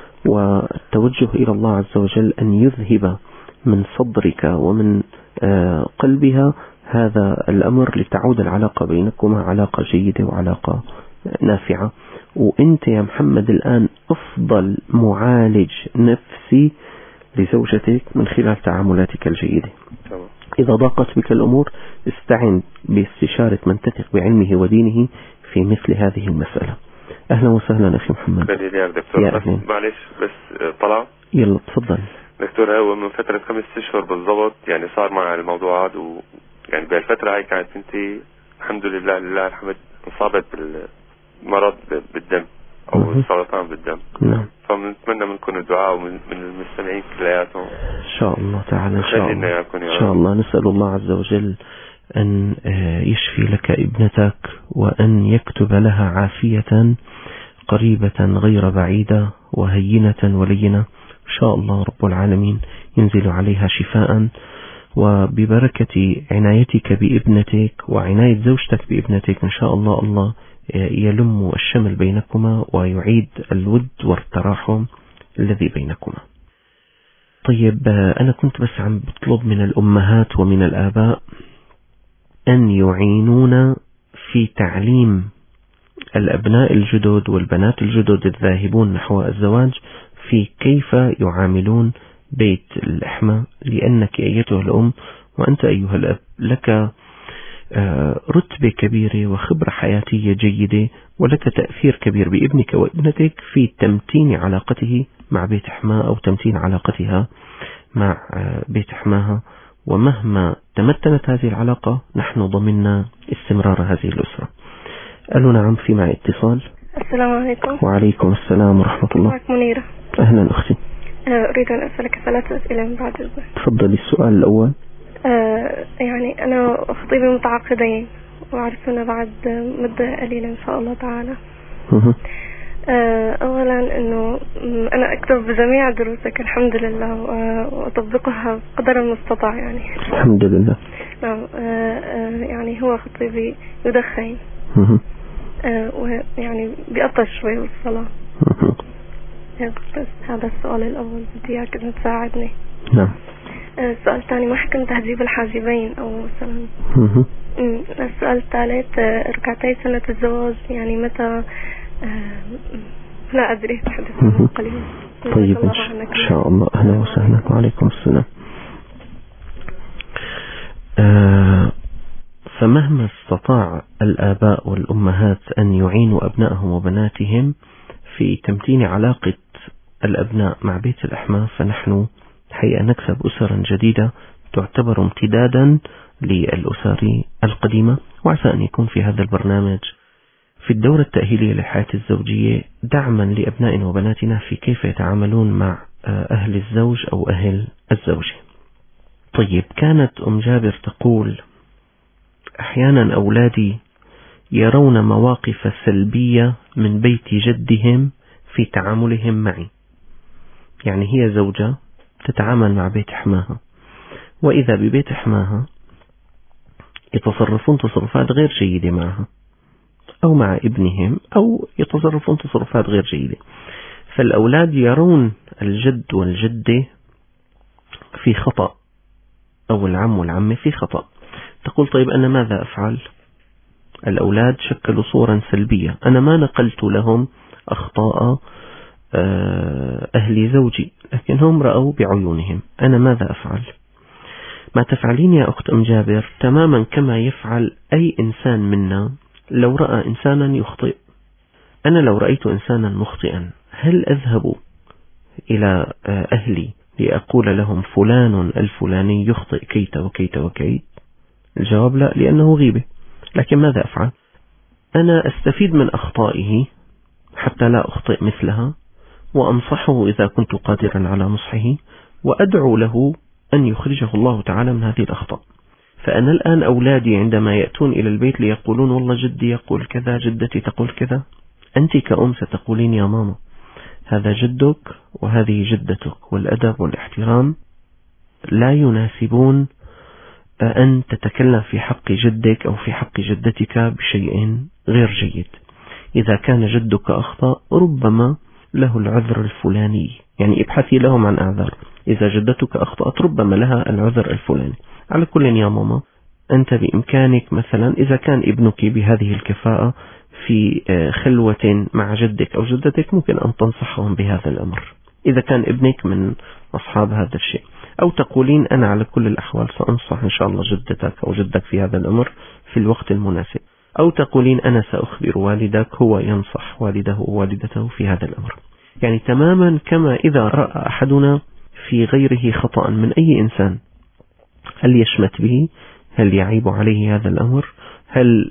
والتوجه إلى الله عز وجل أن يذهب من صدرك ومن قلبها هذا الأمر لتعود العلاقة بينكما علاقة جيدة وعلاقة نافعة. وأنت يا محمد الآن أفضل معالج نفسي لزوجتك من خلال تعاملاتك الجيدة. إذا ضاقت بك الأمور استعن باستشارة من تثق بعلمه ودينه في مثل هذه المسألة. أهلا وسهلا أخي محمد. يا دكتور معلش بس طلع يلا تفضل دكتور. هو من فترة 5 أشهر بالضبط يعني صار مع الموضوع هذا، يعني بهالفترة هاي كانت بنتي الحمد لله لله الحمد انصابت بالمرض بالدم أو السرطان بالدم. نعم. فبنتمنى منكم الدعاء ومن المستمعين كلياتهم إن شاء الله تعالى. إن شاء الله نسأل الله عز وجل أن يشفي لك ابنتك وأن يكتب لها عافية قريبة غير بعيدة وهينة ولينة. إن شاء الله رب العالمين ينزل عليها شفاء، وببركة عنايتك بابنتك وعناية زوجتك بابنتك إن شاء الله الله يلم الشمل بينكما ويعيد الود والتراحم الذي بينكما. طيب أنا كنت بس عم بطلب من الأمهات ومن الآباء أن يعينونا في تعليم الأبناء الجدد والبنات الجدد الذاهبون نحو الزواج في كيف يعاملون بيت الإحمى، لأنك أيتها الأم وأنت أيها الأب لك رتبة كبيرة وخبرة حياتية جيدة، ولك تأثير كبير بابنك وابنتك في تمتين علاقته مع بيت إحمى أو تمتين علاقتها مع بيت إحماها. ومهما تمتنت هذه العلاقة نحن ضمننا استمرار هذه الأسرة. قالوا نعم، في معي اتصال. السلام عليكم. وعليكم السلام ورحمة الله. معك منيرة. أهلا أختي. أريد أن أسألك 3 أسئلة من بعد إذنك. تفضلي. السؤال الأول يعني أنا وخطيبي متعاقدين وعرفنا بعد مدة قليلة إن شاء الله تعالى. أولا أنه أنا أكتب بجميع دروسك الحمد لله وأطبقها قدر المستطاع يعني. الحمد لله. نعم. يعني هو خطيبي يدخن ويعني بيقطع شوي بالصلاة. بس هذا السؤال الأول بدي إياك أن تساعدني. نعم. السؤال الثاني ما حكم تهذيب الحاجبين أو مثلا. السؤال الثالث ركعتي سنة الزواج يعني متى؟ لا أدري تحدث عنه قليلا. طيب إن شاء الله. أهلا وسهلا وعليكم السلام. فمهما استطاع الآباء والأمهات أن يعينوا أبنائهم وبناتهم في تمتين علاقة الأبناء مع بيت الأحماء، فنحن حقيقة نكسب أسرا جديدة تعتبر امتدادا للأسر القديمة. وعسى أن يكون في هذا البرنامج في الدورة التأهيلية للحياة الزوجية دعما لأبنائنا وبناتنا في كيف يتعاملون مع أهل الزوج أو أهل الزوجة. طيب، كانت أم جابر تقول: أحيانا أولادي يرون مواقف سلبية من بيت جدهم في تعاملهم معي. يعني هي زوجة تتعامل مع بيت حماها، وإذا ببيت حماها يتصرفون تصرفات غير جيدة معها أو مع ابنهم، أو يتصرفون تصرفات غير جيدة، فالأولاد يرون الجد والجدة في خطأ أو العم والعمة في خطأ. تقول: طيب أنا ماذا أفعل؟ الأولاد شكلوا صورا سلبية، أنا ما نقلت لهم أخطاء أهل زوجي، لكنهم رأوا بعيونهم، أنا ماذا أفعل؟ ما تفعلين يا أخت أم جابر تماما كما يفعل أي إنسان منا لو رأى إنسانا يخطئ. أنا لو رأيت إنسانا مخطئا هل أذهب إلى أهلي لأقول لهم فلان الفلاني يخطئ كيت وكيت وكيت؟ الجواب لا، لأنه غيبة. لكن ماذا أفعل؟ أنا أستفيد من أخطائه حتى لا أخطئ مثلها، وأنصحه إذا كنت قادرا على نصحه، وأدعو له أن يخرجه الله تعالى من هذه الأخطاء. فأنا الآن أولادي عندما يأتون إلى البيت ليقولون: والله جدي يقول كذا، جدتي تقول كذا، أنت كأم ستقولين: يا ماما هذا جدك وهذه جدتك، والأدب والاحترام لا يناسبون أن تتكلم في حق جدك أو في حق جدتك بشيء غير جيد. إذا كان جدك أخطأ ربما له العذر الفلاني، يعني ابحثي لهم عن أعذار. إذا جدتك أخطأت ربما لها العذر الفلاني. على كل يا ماما، أنت بإمكانك مثلا إذا كان ابنك بهذه الكفاءة في خلوة مع جدك أو جدتك ممكن أن تنصحهم بهذا الأمر، إذا كان ابنك من أصحاب هذا الشيء. أو تقولين: أنا على كل الأحوال سأنصح إن شاء الله جدتك أو جدك في هذا الأمر في الوقت المناسب. أو تقولين: أنا سأخبر والدك هو ينصح والده ووالدته في هذا الأمر. يعني تماما كما إذا رأى أحدنا في غيره خطأ من أي إنسان، هل يشمت به؟ هل يعيب عليه هذا الأمر؟ هل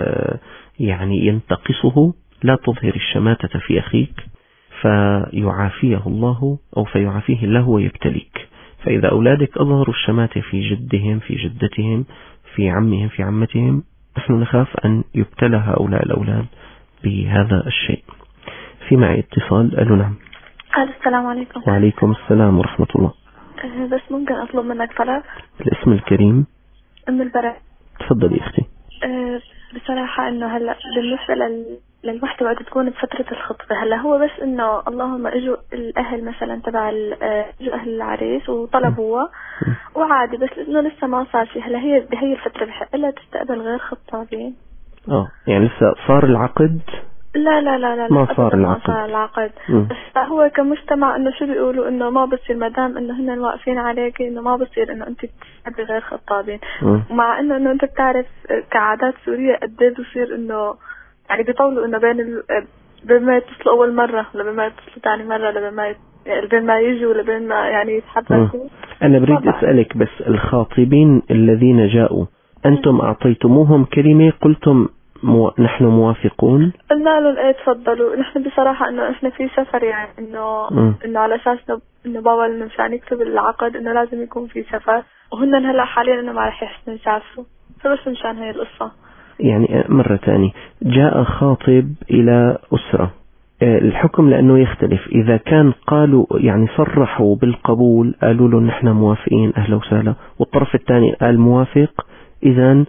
يعني ينتقصه؟ لا تظهر الشماتة في أخيك فيعافيه الله أو فيعافيه الله ويبتليك. فإذا أولادك أظهروا الشماتة في جدهم في جدتهم في عمهم في عمتهم، نحن نخاف أن يبتلى هؤلاء الأولاد بهذا الشيء. في معي اتصال. ألو نعم. السلام عليكم. وعليكم السلام ورحمة الله. بس ممكن أطلب منك طلب؟ الاسم الكريم؟ أم البراء. تفضلي أختي. بصراحة إنه هلا بالنسبة للوحدة وقت تكون بفترة الخطبة، هلا هو بس إنه اللهم إجوا الأهل مثلا تبع إجوا أهل العريس وطلبوها وعادي، بس إنه لسه ما صار شيء. هلا هي بهي الفترة بحق لها تستقبل غير خطابين؟ يعني لسه صار العقد؟ لا لا لا لا ما صار العقد. بس هو كمجتمع انه شو بيقولوا انه ما بصير مدام انه هن واقفين عليك، انه ما بصير انه انت تحبي غير خطابين. ومع انه انت بتعرف كعادات سورية قد ايه بصير انه يعني بيطولوا انه بين ما يتصلوا اول مرة لبين ما يتصلوا ثاني مرة لبين ما يجوا لبين ما يعني يتحدثوا. انا بريد اسألك بس، الخاطبين الذين جاءوا انتم اعطيتموهم كلمة قلتم نحن موافقون؟ قلنا لهم ايه تفضلوا. نحن بصراحة انه احنا في سفر، يعني انه على اساس انه بابا انه مشان يكتب العقد انه لازم يكون في سفر، وهن هلا حاليا انه ما رح يحسنوا يسافروا، فبس مشان هي القصة. يعني مرة ثانية، جاء خاطب الى اسرة الحكم لأنه يختلف. إذا كان قالوا يعني صرحوا بالقبول، قالوا له نحن موافقين أهلا وسهلا، والطرف الثاني قال موافق، إذن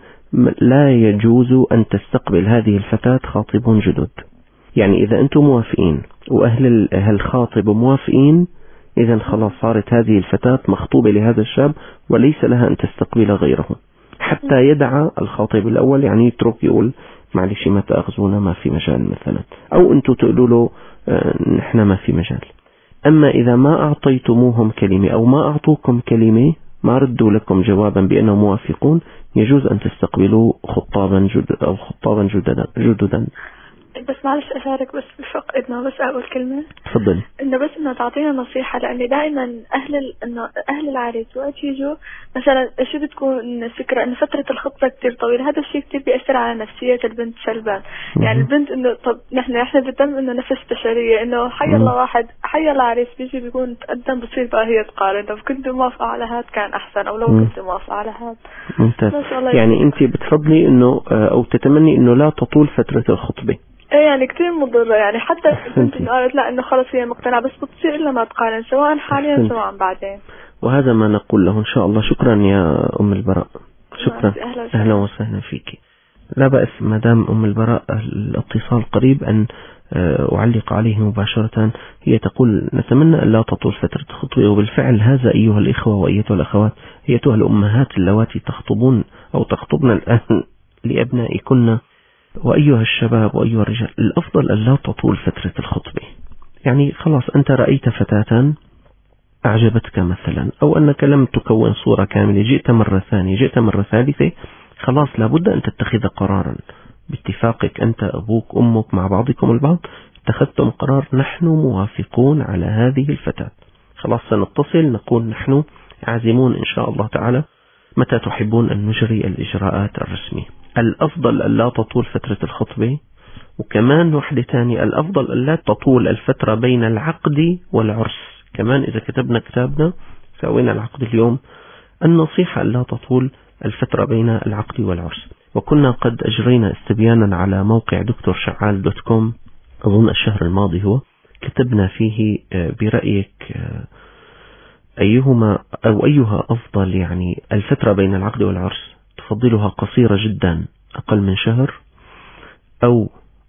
لا يجوز أن تستقبل هذه الفتاة خاطبون جدد. يعني إذا أنتم موافقين وأهل الخاطب موافقين، إذن خلاص صارت هذه الفتاة مخطوبة لهذا الشاب وليس لها أن تستقبل غيره حتى يدعى الخاطب الأول، يعني يترك يقول معلش ما تأخذونا ما في مجال مثلا، أو أنتم تقولوا له نحن ما في مجال. أما إذا ما أعطيتموهم كلمة أو ما أعطوكم كلمة، ما ردوا لكم جوابا بأنهم موافقون، يجوز أن تستقبلوا خطابا جدد أو خطابا جددا. بس معلش أشارك بس بفق إنه بس أقول كلمة. تفضل. إنه بس إنه تعطينا نصيحة، لأن دائما إنه أهل العريس وقت يجوا مثلا شو بتكون فكرة إنه فترة الخطبة كتير طويلة، هذا الشيء كتير بيأثر على نفسية البنت سلبا. يعني البنت إنه طب نحن بالدم إنه نفس بشرية، إنه حي الله واحد حي الله عريس بيجي بيكون تقدم بصير بقى هي تقارن، لو كنت موافقة على هاد كان أحسن، أو لو كنت موافقة على هاد. ممتاز. يعني أنت بتفضلي إنه أو تتمني إنه لا تطول فترة الخطبة. ايه يعني كتير مضرة، يعني حتى البنت اللي قالت لا انه خلص هي مقتنعة، بس بتصير الا ما تقارن سواء حاليا سواء بعدين. وهذا ما نقول له ان شاء الله. شكرا يا ام البراء، شكرا. اهلا وسهلا فيك. لا بأس مدام ام البراء الاتصال قريب ان اعلق عليه مباشرة. هي تقول نتمنى ان لا تطول فترة الخطبة، وبالفعل هذا ايها الاخوة وايتها الاخوات، ايتها الامهات اللواتي تخطبون او تخطبن الان لابنائكن، وأيها الشباب وأيها الرجال، الأفضل أن لا تطول فترة الخطبة. يعني خلاص أنت رأيت فتاة أعجبتك مثلا، أو أنك لم تكون صورة كاملة، جئت مرة ثانية جئت مرة ثالثة، خلاص لابد أن تتخذ قرارا باتفاقك أنت أبوك أمك مع بعضكم البعض، اتخذتم قرار نحن موافقون على هذه الفتاة، خلاص سنتصل نقول نحن عازمون إن شاء الله تعالى متى تحبون أن نجري الإجراءات الرسمية. الأفضل أن لا تطول فترة الخطبة، وكمان وحدة ثانية الأفضل أن لا تطول الفترة بين العقد والعرس. كمان إذا كتبنا كتابنا سوينا العقد اليوم، النصيحة أن لا تطول الفترة بين العقد والعرس. وكنا قد أجرينا استبيانا على موقع دكتور شعال .com أظن الشهر الماضي، هو كتبنا فيه برأيك أيهما أو أيها أفضل، يعني الفترة بين العقد والعرس تفضلها قصيرة جدا أقل من شهر، أو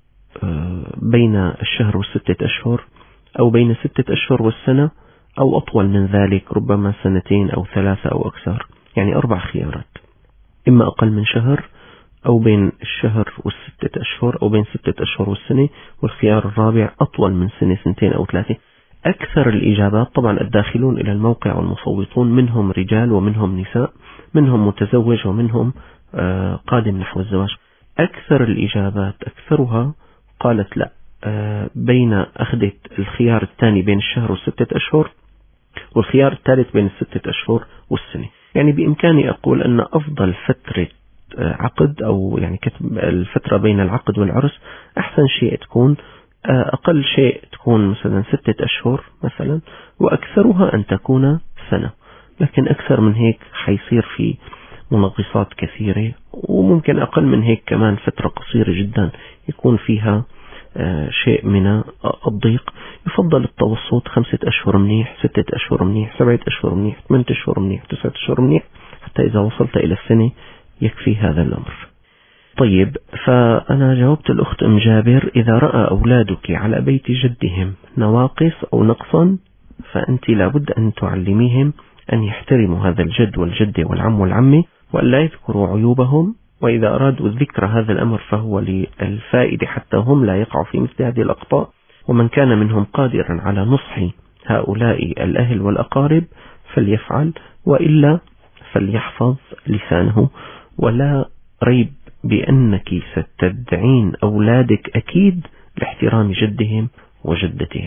بين الشهر والستة أشهر، أو بين 6 أشهر والسنة، أو أطول من ذلك ربما 2 أو 3 أو أكثر. يعني 4 خيارات، إما أقل من شهر، أو بين الشهر والستة أشهر، أو بين 6 أشهر والسنة، والخيار الرابع أطول من سنة 2 أو 3. أكثر الإجابات طبعا الداخلون إلى الموقع والمصوتون منهم رجال ومنهم نساء، منهم متزوج ومنهم قادم نحو الزواج. أكثر الإجابات أكثرها قالت لا، بين أخذت الخيار الثاني بين الشهر و6 أشهر، والخيار الثالث بين 6 أشهر والسنة. يعني بإمكاني أقول أن أفضل فترة عقد، أو يعني كتب الفترة بين العقد والعرس، أحسن شيء تكون أقل شيء تكون مثلا 6 أشهر مثلا، وأكثرها أن تكون سنة. لكن أكثر من هيك حيصير في منغصات كثيرة، وممكن أقل من هيك كمان فترة قصيرة جدا يكون فيها شيء من الضيق. يفضل التوسط، 5 أشهر منيح، 6 أشهر منيح، 7 أشهر منيح، 8 أشهر منيح، 9 أشهر منيح، حتى إذا وصلت إلى السنة يكفي هذا الأمر. طيب، فأنا جاوبت الأخت أم جابر: إذا رأى أولادك على بيت جدهم نواقص أو نقصا فأنت لابد أن تعلميهم أن يحترموا هذا الجد والجدة والعم والعمة، وأن لا يذكروا عيوبهم، وإذا أرادوا ذكر هذا الأمر فهو للفائدة حتى هم لا يقعوا في مثل هذه الأخطاء. ومن كان منهم قادرا على نصح هؤلاء الأهل والأقارب فليفعل، وإلا فليحفظ لسانه. ولا ريب بأنك ستدعين أولادك أكيد لاحترام جدهم وجدتهم.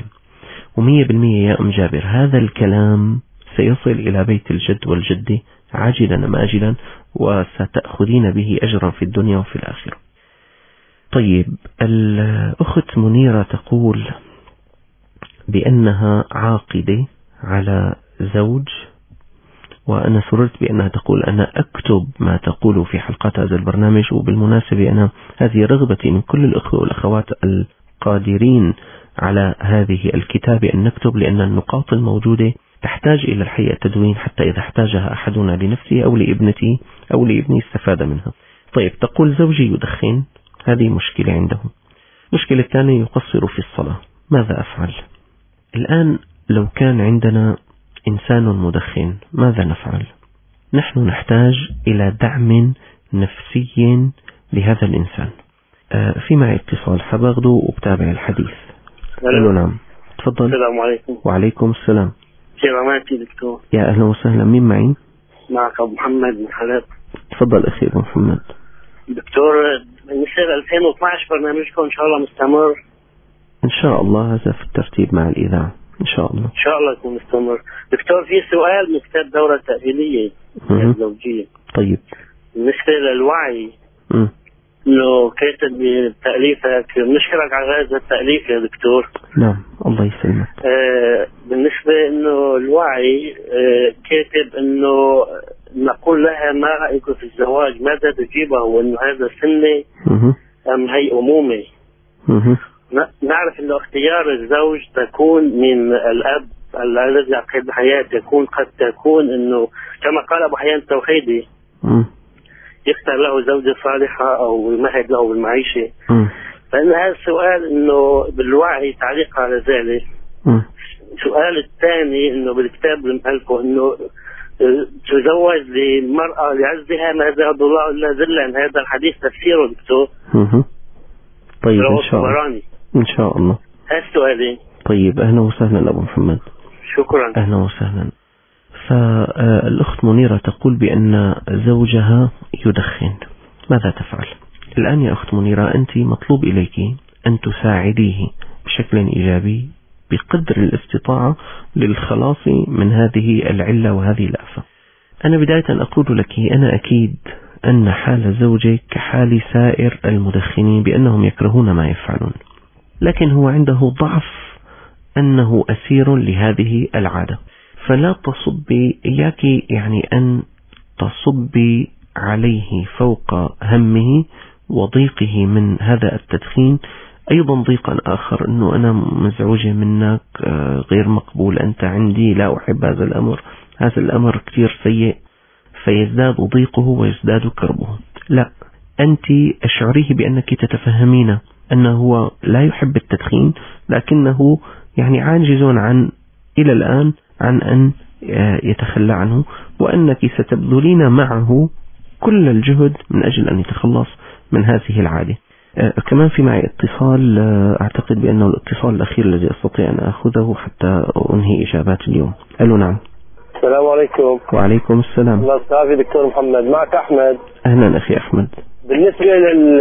100% يا أم جابر هذا الكلام سيصل إلى بيت الجد والجدة عاجلا أم آجلا، وستأخذين به أجرا في الدنيا وفي الآخرة. طيب، الأخت منيرة تقول بأنها عاقدة على زوج، وأنا سررت بأنها تقول أنا أكتب ما تقول في حلقات هذا البرنامج. وبالمناسبة أنا هذه رغبتي من كل الأخوة والأخوات القادرين على هذه الكتابة أن نكتب، لأن النقاط الموجودة تحتاج إلى الحقيقة تدوين حتى إذا احتاجها أحدنا لنفسه أو لابنتي أو لابني استفاد منها. طيب، تقول زوجي يدخن، هذه مشكلة عنده. المشكلة الثانية يقصر في الصلاة، ماذا أفعل؟ الآن لو كان عندنا إنسان مدخن ماذا نفعل؟ نحن نحتاج إلى دعم نفسي لهذا الإنسان. في معي اتصال، حباخده وبتابع الحديث. قالوا نعم، تفضل. السلام عليكم. وعليكم السلام. سلاماتي دكتور. يا أهلا وسهلا، مين معي؟ معك أبو محمد من حلب. تفضل أخي أبو محمد. دكتور، بالنسبة 2012 برنامجكم إن شاء الله مستمر؟ إن شاء الله، هذا في الترتيب مع الإذاعة إن شاء الله. إن شاء الله يكون مستمر. دكتور، في سؤال من كتاب دورة تأهيلية الزوجية. طيب، بالنسبة للوعي، إنه كاتب بتأليفك، نشكرك على هذا التأليف يا دكتور. نعم، الله يسلمك. بالنسبة إنه الوعي، كاتب إنه نقول لها ما رأيك في الزواج، ماذا تجيبه، وإنه هذا سنة أم هي أمومة. نعرف إنه اختيار الزوج تكون من الأب الذي يعقد الحياة، قد تكون إنه كما قال أبو حيان التوحيدي يختار له زوجة صالحة أو يمهد له بالمعيشة. فإن هذا السؤال إنه بالوعي تعليق على ذلك. السؤال الثاني إنه بالكتاب اللي مألفه إنه تزوج للمرأة لعزها ما زاد الله إلا ذلا، هذا الحديث تفسيره دكتور. طيب، إن شاء الله. إن شاء الله. هذا السؤالين. طيب، أهلا وسهلا أبو محمد. شكرا. أهلا وسهلا. فالأخت منيرة تقول بأن زوجها يدخن، ماذا تفعل؟ الآن يا أخت منيرة، أنت مطلوب إليك أن تساعديه بشكل إيجابي بقدر الاستطاعة للخلاص من هذه العلة وهذه الآفة. أنا بداية أقول لك، أنا أكيد أن حال زوجك كحال سائر المدخنين بأنهم يكرهون ما يفعلون، لكن هو عنده ضعف أنه أسير لهذه العادة. فلا تصبي إياك يعني أن تصبي عليه فوق همه وضيقه من هذا التدخين أيضا ضيقا آخر، أنه أنا مزعوجة منك، غير مقبول أنت عندي، لا أحب هذا الأمر، هذا الأمر كثير سيء، فيزداد ضيقه ويزداد كربه. لا، أنت أشعريه بأنك تتفهمين أنه هو لا يحب التدخين، لكنه يعني عاجز عن إلى الآن عن أن يتخلى عنه، وأنك ستبذلين معه كل الجهد من أجل أن يتخلص من هذه العادة. كمان في معي اتصال، أعتقد بأنه الاتصال الأخير الذي أستطيع أن أخذه حتى أنهي إجابات اليوم. ألو نعم. السلام عليكم. وعليكم السلام. الله يسعدك دكتور محمد، معك أحمد. أهلا أخي أحمد. بالنسبة لل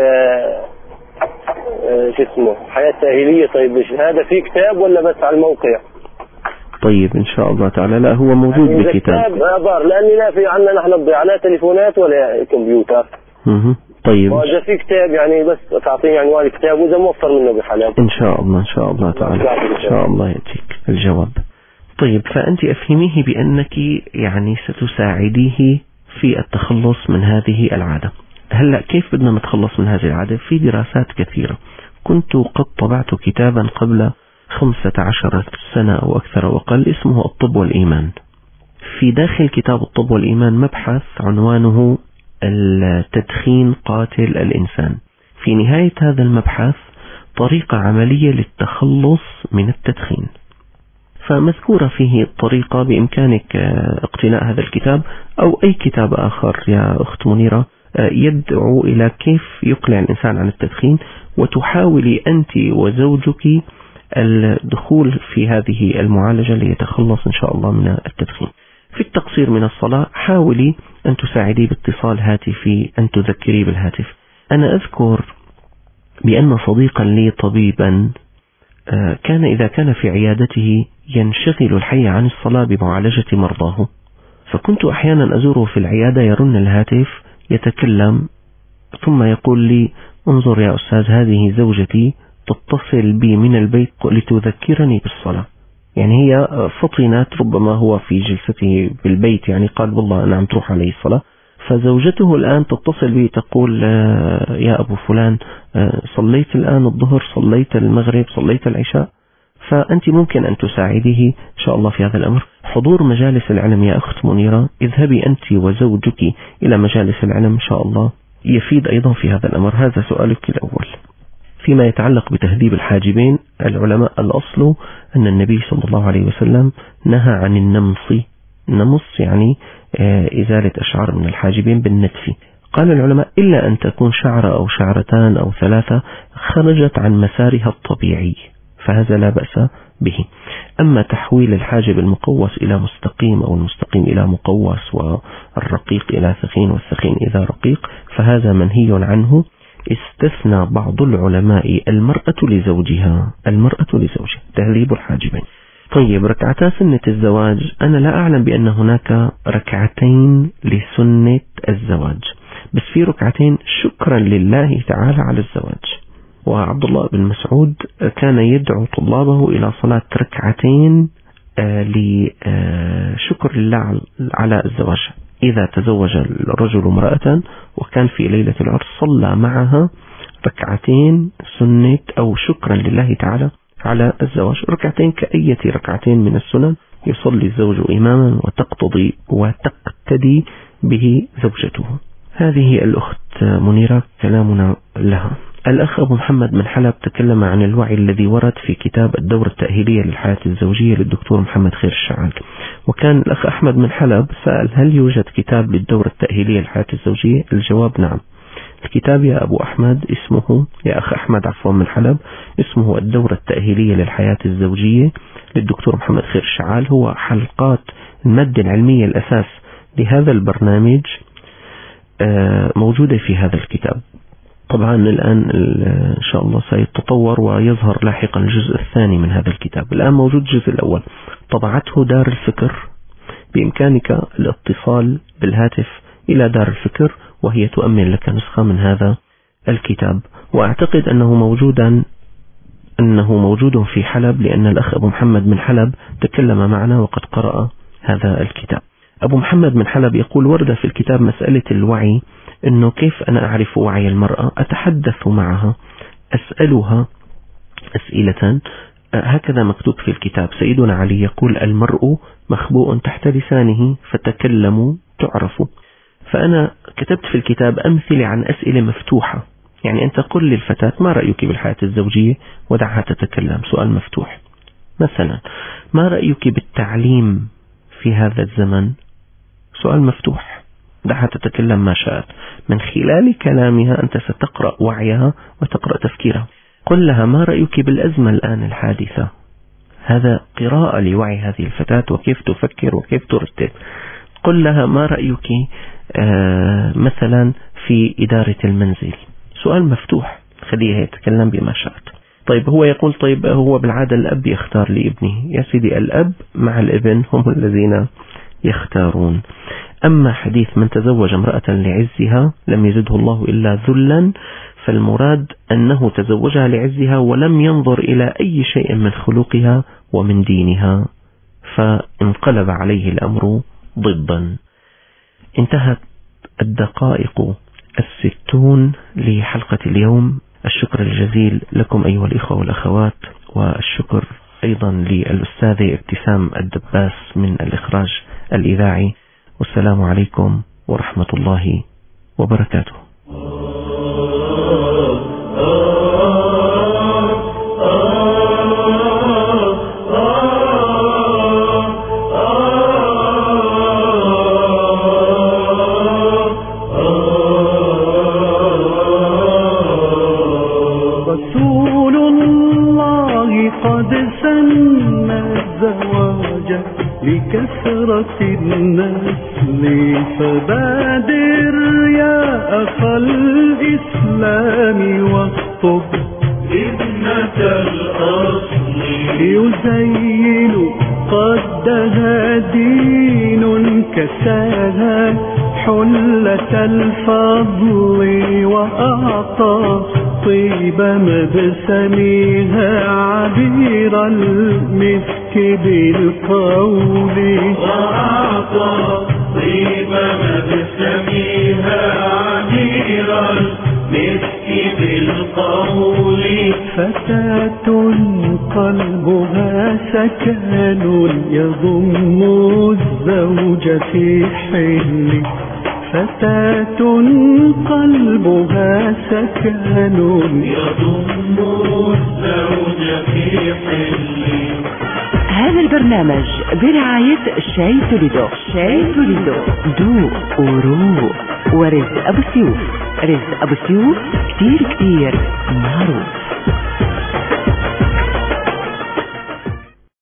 شو اسمه حياة تأهيلية، طيب هذا في كتاب ولا بس على الموقع؟ طيب إن شاء الله تعالى، لا هو موجود يعني بكتاب. لأني لا في عندنا نحن نضيع لا تليفونات ولا كمبيوتر. طيب، وإذا في كتاب يعني بس تعطيني عنوان الكتاب وإذا موفر منه بحلال. إن شاء الله إن شاء الله تعالى، إن شاء الله يأتيك الجواب. طيب، فأنت أفهميه بأنك يعني ستساعديه في التخلص من هذه العادة. هلأ كيف بدنا نتخلص من هذه العادة؟ في دراسات كثيرة. كنت قد طبعت كتابا قبل 15 سنة أو أكثر وقل، اسمه الطب والإيمان. في داخل كتاب الطب والإيمان مبحث عنوانه التدخين قاتل الإنسان. في نهاية هذا المبحث طريقة عملية للتخلص من التدخين، فمذكورة فيه الطريقة. بإمكانك اقتناء هذا الكتاب أو أي كتاب آخر يا أخت منيرة يدعو إلى كيف يقلع الإنسان عن التدخين، وتحاولي أنت وزوجك الدخول في هذه المعالجة ليتخلص إن شاء الله من التدخين. في التقصير من الصلاة حاولي أن تساعدي باتصال هاتفي، أن تذكري بالهاتف. أنا أذكر بأن صديقا لي طبيبا كان إذا كان في عيادته ينشغل الحي عن الصلاة بمعالجة مرضاه، فكنت أحيانا أزوره في العيادة، يرن الهاتف يتكلم ثم يقول لي: انظر يا أستاذ، هذه زوجتي تتصل بي من البيت لتذكرني بالصلاة. يعني هي فطنت، ربما هو في جلسته بالبيت يعني قال والله أنا عم تروح عليه الصلاة، فزوجته الآن تتصل به تقول: يا أبو فلان، صليت الآن الظهر، صليت المغرب، صليت العشاء؟ فأنت ممكن أن تساعده إن شاء الله في هذا الأمر. حضور مجالس العلم يا أخت منيرة، اذهبي أنت وزوجك إلى مجالس العلم إن شاء الله، يفيد أيضا في هذا الأمر. هذا سؤالك الأول. فيما يتعلق بتهذيب الحاجبين، العلماء الأصل أن النبي صلى الله عليه وسلم نهى عن النمص يعني إزالة أشعار من الحاجبين بالنتف. قال العلماء إلا أن تكون شعرة أو شعرتان أو 3 خرجت عن مسارها الطبيعي، فهذا لا بأس به. أما تحويل الحاجب المقوس إلى مستقيم أو المستقيم إلى مقوس والرقيق إلى ثخين والثخين إلى رقيق فهذا منهي عنه. استثنى بعض العلماء المرأة لزوجها تهذيب الحاجبين. طيب، ركعتا سنة الزواج، أنا لا أعلم بأن هناك ركعتين لسنة الزواج، بس في ركعتين شكرا لله تعالى على الزواج. وعبد الله بن مسعود كان يدعو طلابه إلى صلاة ركعتين لشكر لله على الزواج. إذا تزوج الرجل امرأة وكان في ليلة العرس صلى معها ركعتين سنة أو شكرا لله تعالى على الزواج، ركعتين كأية ركعتين من السنن يصلي الزوج إماما وتقتدي به زوجته. هذه الأخت منيرة كلامنا لها. الأخ أبو محمد من حلب تكلم عن الوعي الذي ورد في كتاب الدورة التأهيلية للحياة الزوجية للدكتور محمد خير الشعال. وكان الأخ أحمد من حلب سأل هل يوجد كتاب للدورة التأهيلية للحياة الزوجية؟ الجواب نعم. الكتاب يا أبو أحمد اسمه، يا أخ أحمد عفوا من حلب، اسمه الدورة التأهيلية للحياة الزوجية للدكتور محمد خير الشعال. هو حلقات المادة العلمية الأساس لهذا البرنامج موجودة في هذا الكتاب. طبعا الآن إن شاء الله سيتطور ويظهر لاحقا الجزء الثاني من هذا الكتاب. الآن موجود الجزء الأول، طبعته دار الفكر، بإمكانك الاتصال بالهاتف إلى دار الفكر وهي تؤمن لك نسخة من هذا الكتاب. وأعتقد أنه موجود في حلب، لأن الأخ أبو محمد من حلب تكلم معنا وقد قرأ هذا الكتاب. أبو محمد من حلب يقول ورد في الكتاب مسألة الوعي، أنه كيف أنا أعرف وعي المرأة؟ أتحدث معها، أسألها أسئلة، هكذا مكتوب في الكتاب. سيدنا علي يقول المرء مخبوء تحت لسانه فتكلموا تعرفوا. فأنا كتبت في الكتاب أمثلة عن أسئلة مفتوحة، يعني أنت قل للفتاة ما رأيك بالحياة الزوجية ودعها تتكلم، سؤال مفتوح. مثلا ما رأيك بالتعليم في هذا الزمن؟ سؤال مفتوح، دعها تتكلم ما شاءت. من خلال كلامها أنت ستقرأ وعيها وتقرأ تفكيرها. قل لها ما رأيك بالأزمة الآن الحادثة؟ هذا قراءة لوعي هذه الفتاة وكيف تفكر وكيف ترتب. قل لها ما رأيك مثلا في إدارة المنزل؟ سؤال مفتوح، خليها يتكلم بما شاءت. طيب هو يقول طيب هو بالعادة الأب يختار لابنه. يا سيدي الأب مع الابن هم الذين يختارون. أما حديث من تزوج امرأة لعزها لم يزده الله إلا ذلا، فالمراد أنه تزوجها لعزها ولم ينظر إلى أي شيء من خلقها ومن دينها، فانقلب عليه الأمر ضدا. انتهت الدقائق 60 لحلقة اليوم. الشكر الجزيل لكم أيها الإخوة والأخوات، والشكر أيضا للأستاذة ابتسام الدباس من الإخراج الإذاعي. والسلام عليكم ورحمة الله وبركاته. رسول الله قد سن الزواج لكثرة النسل، فبادر يا أخا الإسلام واخطب ابنة الأصل، يزين قدها دين كساها حلة الفضل، وأعطى طيب مبسمها عبير المسك بالقول، وأعطى طيب مبسمها عبير المسك بالقول. فتاة قلبها سكن يضم الزوج في حل، فتاة قلبها سكن يضم الزوج في حل. هذا البرنامج برعاية شاي توليدو. شاي توليدو ذوق وروق. ورزق أبو سيوف. رزق أبو سيوف كتير معروف.